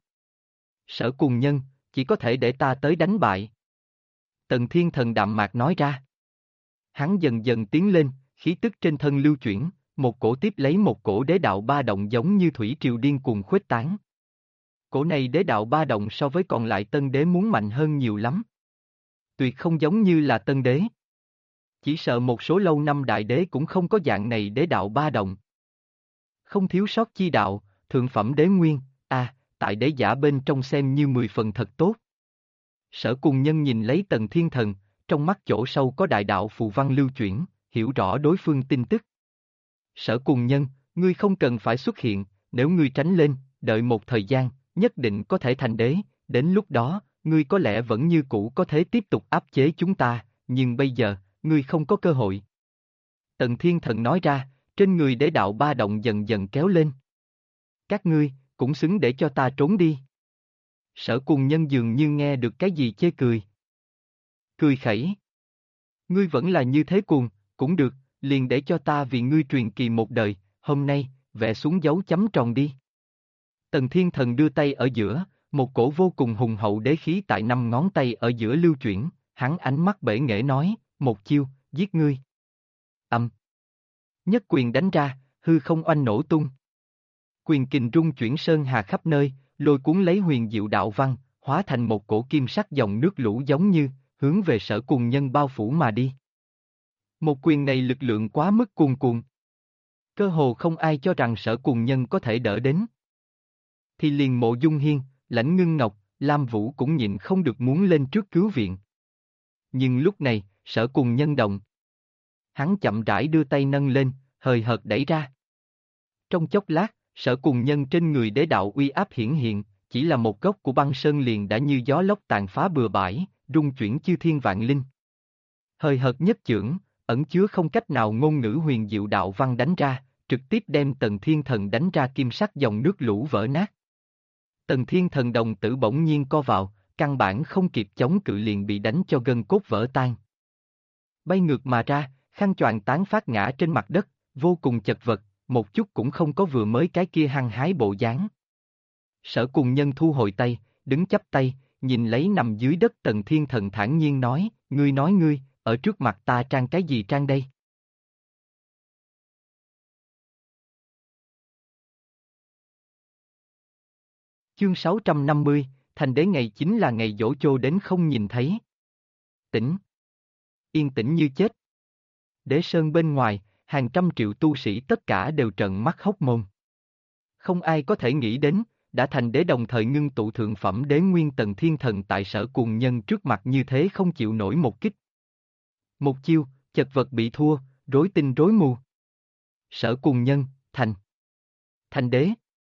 Sở Cùng Nhân, chỉ có thể để ta tới đánh bại. Tần Thiên Thần đạm mạc nói ra. Hắn dần dần tiến lên, khí tức trên thân lưu chuyển, một cổ tiếp lấy một cổ đế đạo ba động giống như thủy triều điên cuồng khuếch tán. Cổ này đế đạo ba động so với còn lại tân đế muốn mạnh hơn nhiều lắm. Tuyệt không giống như là tân đế. Chỉ sợ một số lâu năm đại đế cũng không có dạng này đế đạo ba động. Không thiếu sót chi đạo, thượng phẩm đế nguyên, tại đế giả bên trong xem như 10 phần thật tốt. Sở Cùng Nhân nhìn lấy Tần Thiên Thần, trong mắt chỗ sâu có đại đạo phù văn lưu chuyển, hiểu rõ đối phương tin tức. Sở Cùng Nhân, ngươi không cần phải xuất hiện, nếu ngươi tránh lên, đợi một thời gian, nhất định có thể thành đế, đến lúc đó, ngươi có lẽ vẫn như cũ có thể tiếp tục áp chế chúng ta, nhưng bây giờ, ngươi không có cơ hội. Tần Thiên Thần nói ra, trên người đế đạo ba động dần dần kéo lên. Các ngươi, cũng xứng để cho ta trốn đi. Sở Cùng Nhân dường như nghe được cái gì chê cười. Cười khẩy. Ngươi vẫn là như thế cuồng, cũng được, liền để cho ta vì ngươi truyền kỳ một đời, hôm nay, vẽ xuống dấu chấm tròn đi. Tần Thiên Thần đưa tay ở giữa, Một cổ vô cùng hùng hậu đế khí tại 5 ngón tay ở giữa lưu chuyển, hắn ánh mắt bể nghệ nói, một chiêu, giết ngươi. Âm. Nhất quyền đánh ra, hư không oanh nổ tung. Quyền kình rung chuyển sơn hà khắp nơi, lôi cuốn lấy huyền diệu đạo văn, hóa thành một cổ kim sắc dòng nước lũ giống như, hướng về Sở Cùng Nhân bao phủ mà đi. Một quyền này lực lượng quá mức cuồn cuộn. Cơ hồ không ai cho rằng Sở Cùng Nhân có thể đỡ đến. Thì liền Mộ Dung Hiên, Lãnh Ngưng Ngọc, Lam Vũ cũng nhịn không được muốn lên trước cứu viện. Nhưng lúc này, Sở Cùng Nhân động. Hắn chậm rãi đưa tay nâng lên, hời hợt đẩy ra. Trong chốc lát, Sở Cùng Nhân trên người đế đạo uy áp hiển hiện, chỉ là một gốc của băng sơn liền đã như gió lốc tàn phá bừa bãi, rung chuyển chư thiên vạn linh. Hời hợt nhất chưởng, ẩn chứa không cách nào ngôn ngữ huyền diệu đạo văn đánh ra, trực tiếp đem Tần Thiên Thần đánh ra kim sắc dòng nước lũ vỡ nát. Tần Thiên Thần đồng tử bỗng nhiên co vào, căn bản không kịp chống cự liền bị đánh cho gân cốt vỡ tan. Bay ngược mà ra, khăn choàng tán phát ngã trên mặt đất, vô cùng chật vật, một chút cũng không có vừa mới cái kia hăng hái bộ dáng. Sở Cùng Nhân thu hồi tay, đứng chắp tay, nhìn lấy nằm dưới đất Tần Thiên Thần thản nhiên nói, ngươi, ở trước mặt ta trang cái gì trang đây? Chương 650, thành đế ngày chính là ngày giỗ chô đến không nhìn thấy. Tĩnh. Yên tĩnh như chết. Đế sơn bên ngoài, hàng trăm triệu tu sĩ tất cả đều trợn mắt hốc mồm. Không ai có thể nghĩ đến, đã thành đế đồng thời ngưng tụ thượng phẩm đế nguyên Tần Thiên Thần tại Sở Cùng Nhân trước mặt như thế không chịu nổi một kích. Một chiêu, chật vật bị thua, rối tinh rối mù. Sở Cùng Nhân, thành đế.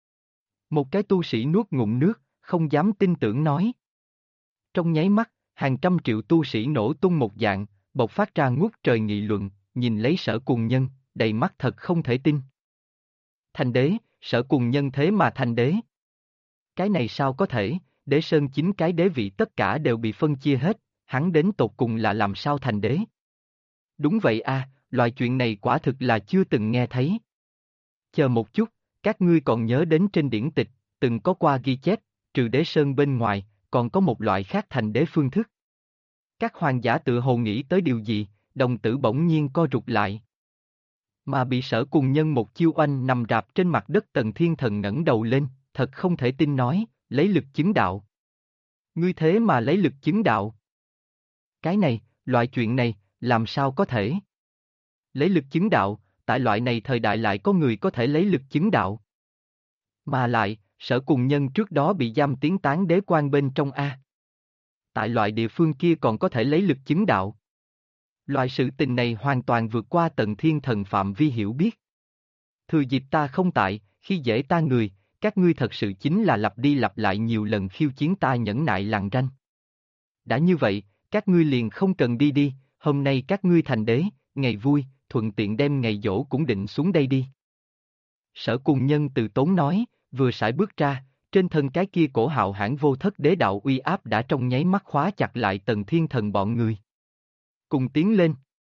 Một cái tu sĩ nuốt ngụm nước, không dám tin tưởng nói. Trong nháy mắt, hàng trăm triệu tu sĩ nổ tung một dạng, bộc phát ra ngút trời nghị luận, nhìn lấy Sở Cùng Nhân, đầy mắt thật không thể tin. Thành đế, Sở Cùng Nhân thế mà thành đế. Cái này sao có thể, đế sơn 9 cái đế vị tất cả đều bị phân chia hết, hắn đến tột cùng là làm sao thành đế? Đúng vậy a, loại chuyện này quả thực là chưa từng nghe thấy. Chờ một chút, các ngươi còn nhớ đến trên điển tịch, từng có qua ghi chép, trừ đế sơn bên ngoài, còn có một loại khác thành đế phương thức. Các hoàng giả tự hồ nghĩ tới điều gì, đồng tử bỗng nhiên co rụt lại. Mà bị Sở Cùng Nhân một chiêu oanh nằm rạp trên mặt đất Tần Thiên Thần ngẩng đầu lên, thật không thể tin nói, lấy lực chứng đạo. Ngươi thế mà lấy lực chứng đạo. Cái này, loại chuyện này, làm sao có thể? Lấy lực chứng đạo, tại loại này thời đại lại có người có thể lấy lực chứng đạo. Mà lại, Sở Cùng Nhân trước đó bị giam tiến tán đế quan bên trong A. Tại loại địa phương kia còn có thể lấy lực chứng đạo. Loại sự tình này hoàn toàn vượt qua Tần Thiên Thần phạm vi hiểu biết. Thừa dịp ta không tại, khi dễ ta người, các ngươi thật sự chính là lặp đi lặp lại nhiều lần khiêu chiến ta nhẫn nại lằng ranh. Đã như vậy, các ngươi liền không cần đi, hôm nay các ngươi thành đế, ngày vui, thuận tiện đem ngày giỗ cũng định xuống đây đi. Sở Cùng Nhân từ tốn nói, vừa sải bước ra, trên thân cái kia cổ hạo hãn vô thất đế đạo uy áp đã trong nháy mắt khóa chặt lại Tần Thiên Thần bọn người. Cùng tiến lên.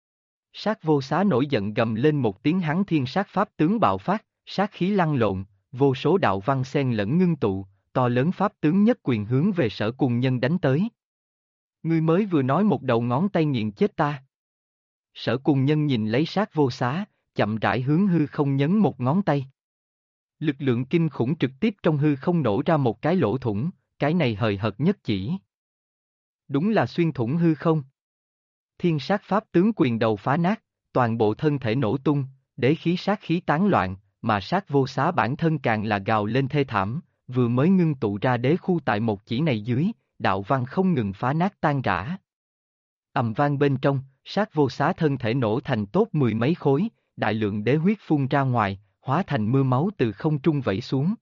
Sát Vô Xá nổi giận gầm lên một tiếng, hắn thiên sát pháp tướng bạo phát, sát khí lăn lộn, vô số đạo văn xen lẫn ngưng tụ, to lớn pháp tướng nhất quyền hướng về Sở Cùng Nhân đánh tới. Ngươi mới vừa nói một đầu ngón tay nghiện chết ta. Sở Cùng Nhân nhìn lấy Sát Vô Xá, chậm rãi hướng hư không nhấn một ngón tay. Lực lượng kinh khủng trực tiếp trong hư không nổ ra một cái lỗ thủng, cái này hời hợt nhất chỉ. Đúng là xuyên thủng hư không. Thiên sát pháp tướng quyền đầu phá nát, toàn bộ thân thể nổ tung, đế khí sát khí tán loạn, mà Sát Vô Xá bản thân càng là gào lên thê thảm, vừa mới ngưng tụ ra đế khu tại một chỉ này dưới, đạo văn không ngừng phá nát tan rã. Ầm vang bên trong, Sát Vô Xá thân thể nổ thành tốt 10 mấy khối, đại lượng đế huyết phun ra ngoài, hóa thành mưa máu từ không trung vẩy xuống.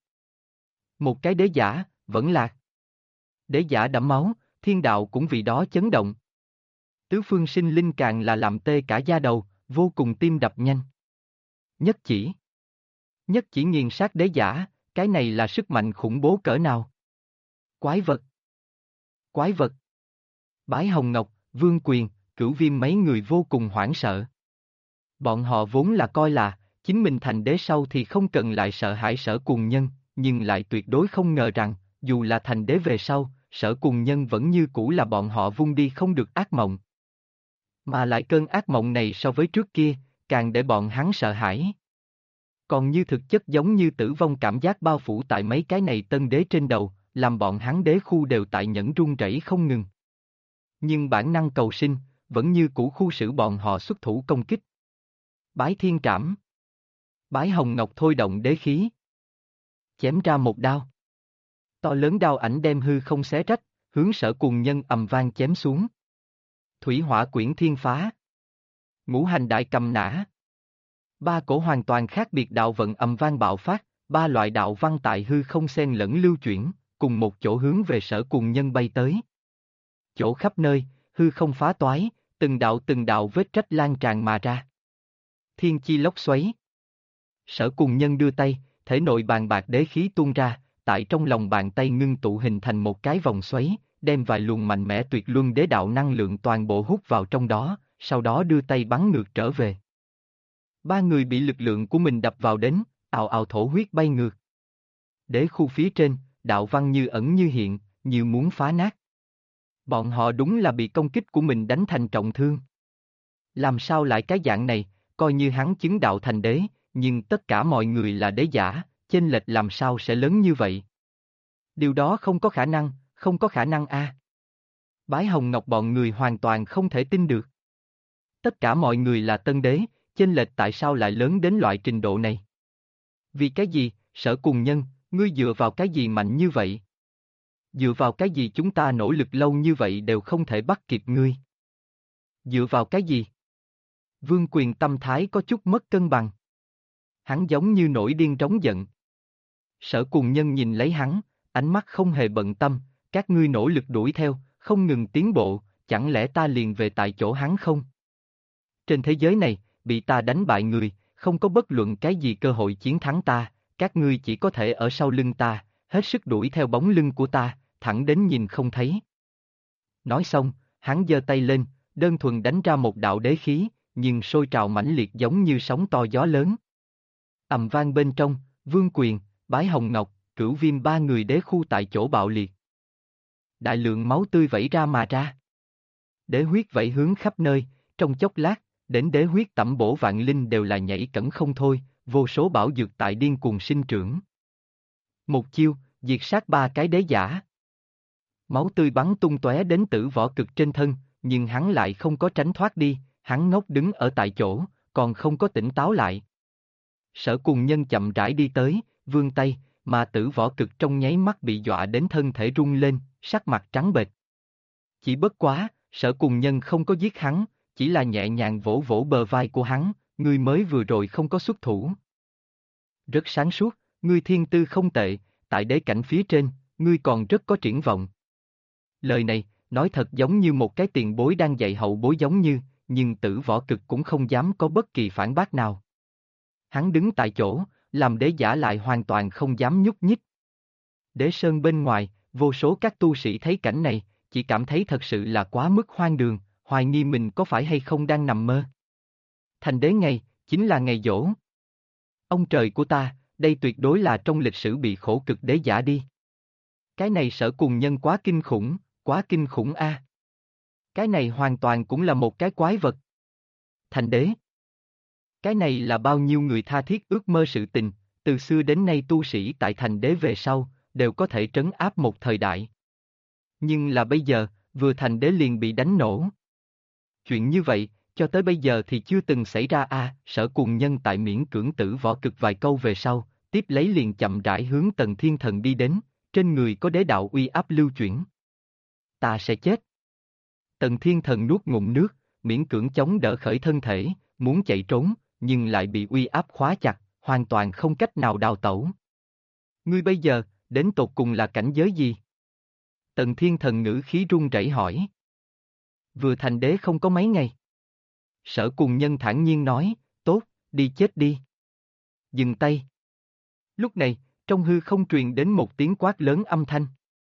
Một cái đế giả, vẫn lạc. Đế giả đẫm máu, thiên đạo cũng vì đó chấn động. Tứ phương sinh linh càng là làm tê cả da đầu, vô cùng tim đập nhanh. Nhất chỉ nghiền sát đế giả, cái này là sức mạnh khủng bố cỡ nào? Quái vật. Bái Hồng Ngọc, Vương Quyền, Cửu Viêm mấy người vô cùng hoảng sợ. Bọn họ vốn là coi là, chính mình thành đế sau thì không cần lại sợ hãi Sở Cùng Nhân, nhưng lại tuyệt đối không ngờ rằng, dù là thành đế về sau, Sở Cùng Nhân vẫn như cũ là bọn họ vung đi không được ác mộng. Mà lại cơn ác mộng này so với trước kia, càng để bọn hắn sợ hãi. Còn như thực chất giống như tử vong cảm giác bao phủ tại mấy cái này tân đế trên đầu, làm bọn hắn đế khu đều tại nhẫn run rẩy không ngừng. Nhưng bản năng cầu sinh, vẫn như cũ khu xử bọn họ xuất thủ công kích. Bái thiên trảm. Bái hồng ngọc thôi động đế khí. Chém ra một đao. To lớn đao ảnh đem hư không xé rách, hướng Sở Cùng Nhân ầm vang chém xuống. Thủy hỏa quyển thiên phá. Ngũ hành đại cầm nã. Ba cổ hoàn toàn khác biệt đạo vận ầm vang bạo phát, ba loại đạo văn tại hư không xen lẫn lưu chuyển, cùng một chỗ hướng về Sở Cùng Nhân bay tới. Chỗ khắp nơi, hư không phá toái, từng đạo vết rách lan tràn mà ra. Thiên chi lốc xoáy. Sở Cùng Nhân đưa tay, thể nội bàn bạc đế khí tuôn ra, tại trong lòng bàn tay ngưng tụ hình thành một cái vòng xoáy, đem vài luồng mạnh mẽ tuyệt luân đế đạo năng lượng toàn bộ hút vào trong đó, sau đó đưa tay bắn ngược trở về. Ba người bị lực lượng của mình đập vào đến, ào ào thổ huyết bay ngược. Đế khu phía trên, đạo văn như ẩn như hiện, như muốn phá nát. Bọn họ đúng là bị công kích của mình đánh thành trọng thương. Làm sao lại cái dạng này, coi như hắn chứng đạo thành đế, nhưng tất cả mọi người là đế giả, chênh lệch làm sao sẽ lớn như vậy? Điều đó không có khả năng, không có khả năng a. Bái Hồng Ngọc bọn người hoàn toàn không thể tin được. Tất cả mọi người là tân đế, chênh lệch tại sao lại lớn đến loại trình độ này? Vì cái gì, Sở Cùng Nhân, ngươi dựa vào cái gì mạnh như vậy? Dựa vào cái gì chúng ta nỗ lực lâu như vậy đều không thể bắt kịp ngươi? Dựa vào cái gì? Vương Quyền tâm thái có chút mất cân bằng. Hắn giống như nổi điên trống giận. Sở Cùng Nhân nhìn lấy hắn, ánh mắt không hề bận tâm, các ngươi nỗ lực đuổi theo, không ngừng tiến bộ, chẳng lẽ ta liền về tại chỗ hắn không? Trên thế giới này, bị ta đánh bại người, không có bất luận cái gì cơ hội chiến thắng ta, các ngươi chỉ có thể ở sau lưng ta, hết sức đuổi theo bóng lưng của ta, thẳng đến nhìn không thấy. Nói xong, hắn giơ tay lên, đơn thuần đánh ra một đạo đế khí, nhưng sôi trào mãnh liệt giống như sóng to gió lớn. Ầm vang bên trong, Vương Quyền, Bái Hồng Ngọc, Cửu Viêm ba người đế khu tại chỗ bạo liệt. Đại lượng máu tươi vẩy ra mà ra. Đế huyết vẩy hướng khắp nơi, trong chốc lát, đến đế huyết tẩm bổ vạn linh đều là nhảy cẫng không thôi, vô số bảo dược tại điên cuồng sinh trưởng. Một chiêu, diệt sát ba cái đế giả. Máu tươi bắn tung tóe đến Tử Võ Cực trên thân, nhưng hắn lại không có tránh thoát đi, hắn ngốc đứng ở tại chỗ, còn không có tỉnh táo lại. Sở Cùng Nhân chậm rãi đi tới, vươn tay, mà Tử Võ Cực trong nháy mắt bị dọa đến thân thể rung lên, sắc mặt trắng bệch. Chỉ bất quá, Sở Cùng Nhân không có giết hắn, chỉ là nhẹ nhàng vỗ vỗ bờ vai của hắn, ngươi mới vừa rồi không có xuất thủ. Rất sáng suốt, ngươi thiên tư không tệ, tại đế cảnh phía trên, ngươi còn rất có triển vọng. Lời này, nói thật giống như một cái tiền bối đang dạy hậu bối giống như, nhưng Tử Võ Cực cũng không dám có bất kỳ phản bác nào. Hắn đứng tại chỗ, làm đế giả lại hoàn toàn không dám nhúc nhích. Đế sơn bên ngoài, vô số các tu sĩ thấy cảnh này, chỉ cảm thấy thật sự là quá mức hoang đường, hoài nghi mình có phải hay không đang nằm mơ. Thành đế ngày, chính là ngày giỗ. Ông trời của ta, đây tuyệt đối là trong lịch sử bị khổ cực đế giả đi. Cái này Sở Cùng Nhân quá kinh khủng a. Cái này hoàn toàn cũng là một cái quái vật. Thành đế. Cái này là bao nhiêu người tha thiết ước mơ sự tình, từ xưa đến nay tu sĩ tại thành đế về sau, đều có thể trấn áp một thời đại. Nhưng là bây giờ, vừa thành đế liền bị đánh nổ. Chuyện như vậy, cho tới bây giờ thì chưa từng xảy ra a. Sở Cùng Nhân tại miễn cưỡng Tử Võ Cực vài câu về sau, tiếp lấy liền chậm rãi hướng Tần Thiên Thần đi đến, trên người có đế đạo uy áp lưu chuyển. Ta sẽ chết. Tần Thiên Thần nuốt ngụm nước, miễn cưỡng chống đỡ khởi thân thể, muốn chạy trốn, nhưng lại bị uy áp khóa chặt, hoàn toàn không cách nào đào tẩu. Ngươi bây giờ, đến tột cùng là cảnh giới gì? Tần Thiên Thần ngữ khí run rẩy hỏi. Vừa thành đế không có mấy ngày. Sở Cùng Nhân thản nhiên nói, tốt, đi chết đi. Dừng tay. Lúc này, trong hư không truyền đến một tiếng quát lớn âm thanh.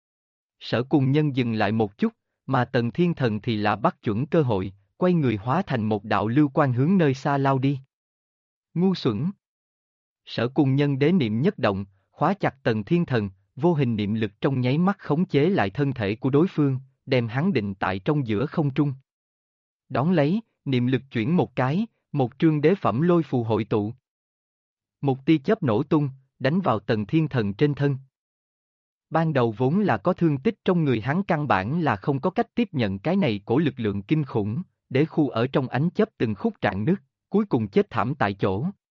Sở Cùng Nhân dừng lại một chút, mà Tần Thiên Thần thì là bắt chuẩn cơ hội, quay người hóa thành một đạo lưu quang hướng nơi xa lao đi. Ngu xuẩn. Sở Cùng Nhân đế niệm nhất động, khóa chặt Tần Thiên Thần, vô hình niệm lực trong nháy mắt khống chế lại thân thể của đối phương, đem hắn định tại trong giữa không trung. Đón lấy, niệm lực chuyển một cái, một trương đế phẩm lôi phù hội tụ. Một tia chớp nổ tung, đánh vào Tần Thiên Thần trên thân. Ban đầu vốn là có thương tích trong người hắn, căn bản là không có cách tiếp nhận cái này của lực lượng kinh khủng, đế khu ở trong ánh chớp từng khúc rạn nứt, cuối cùng chết thảm tại chỗ.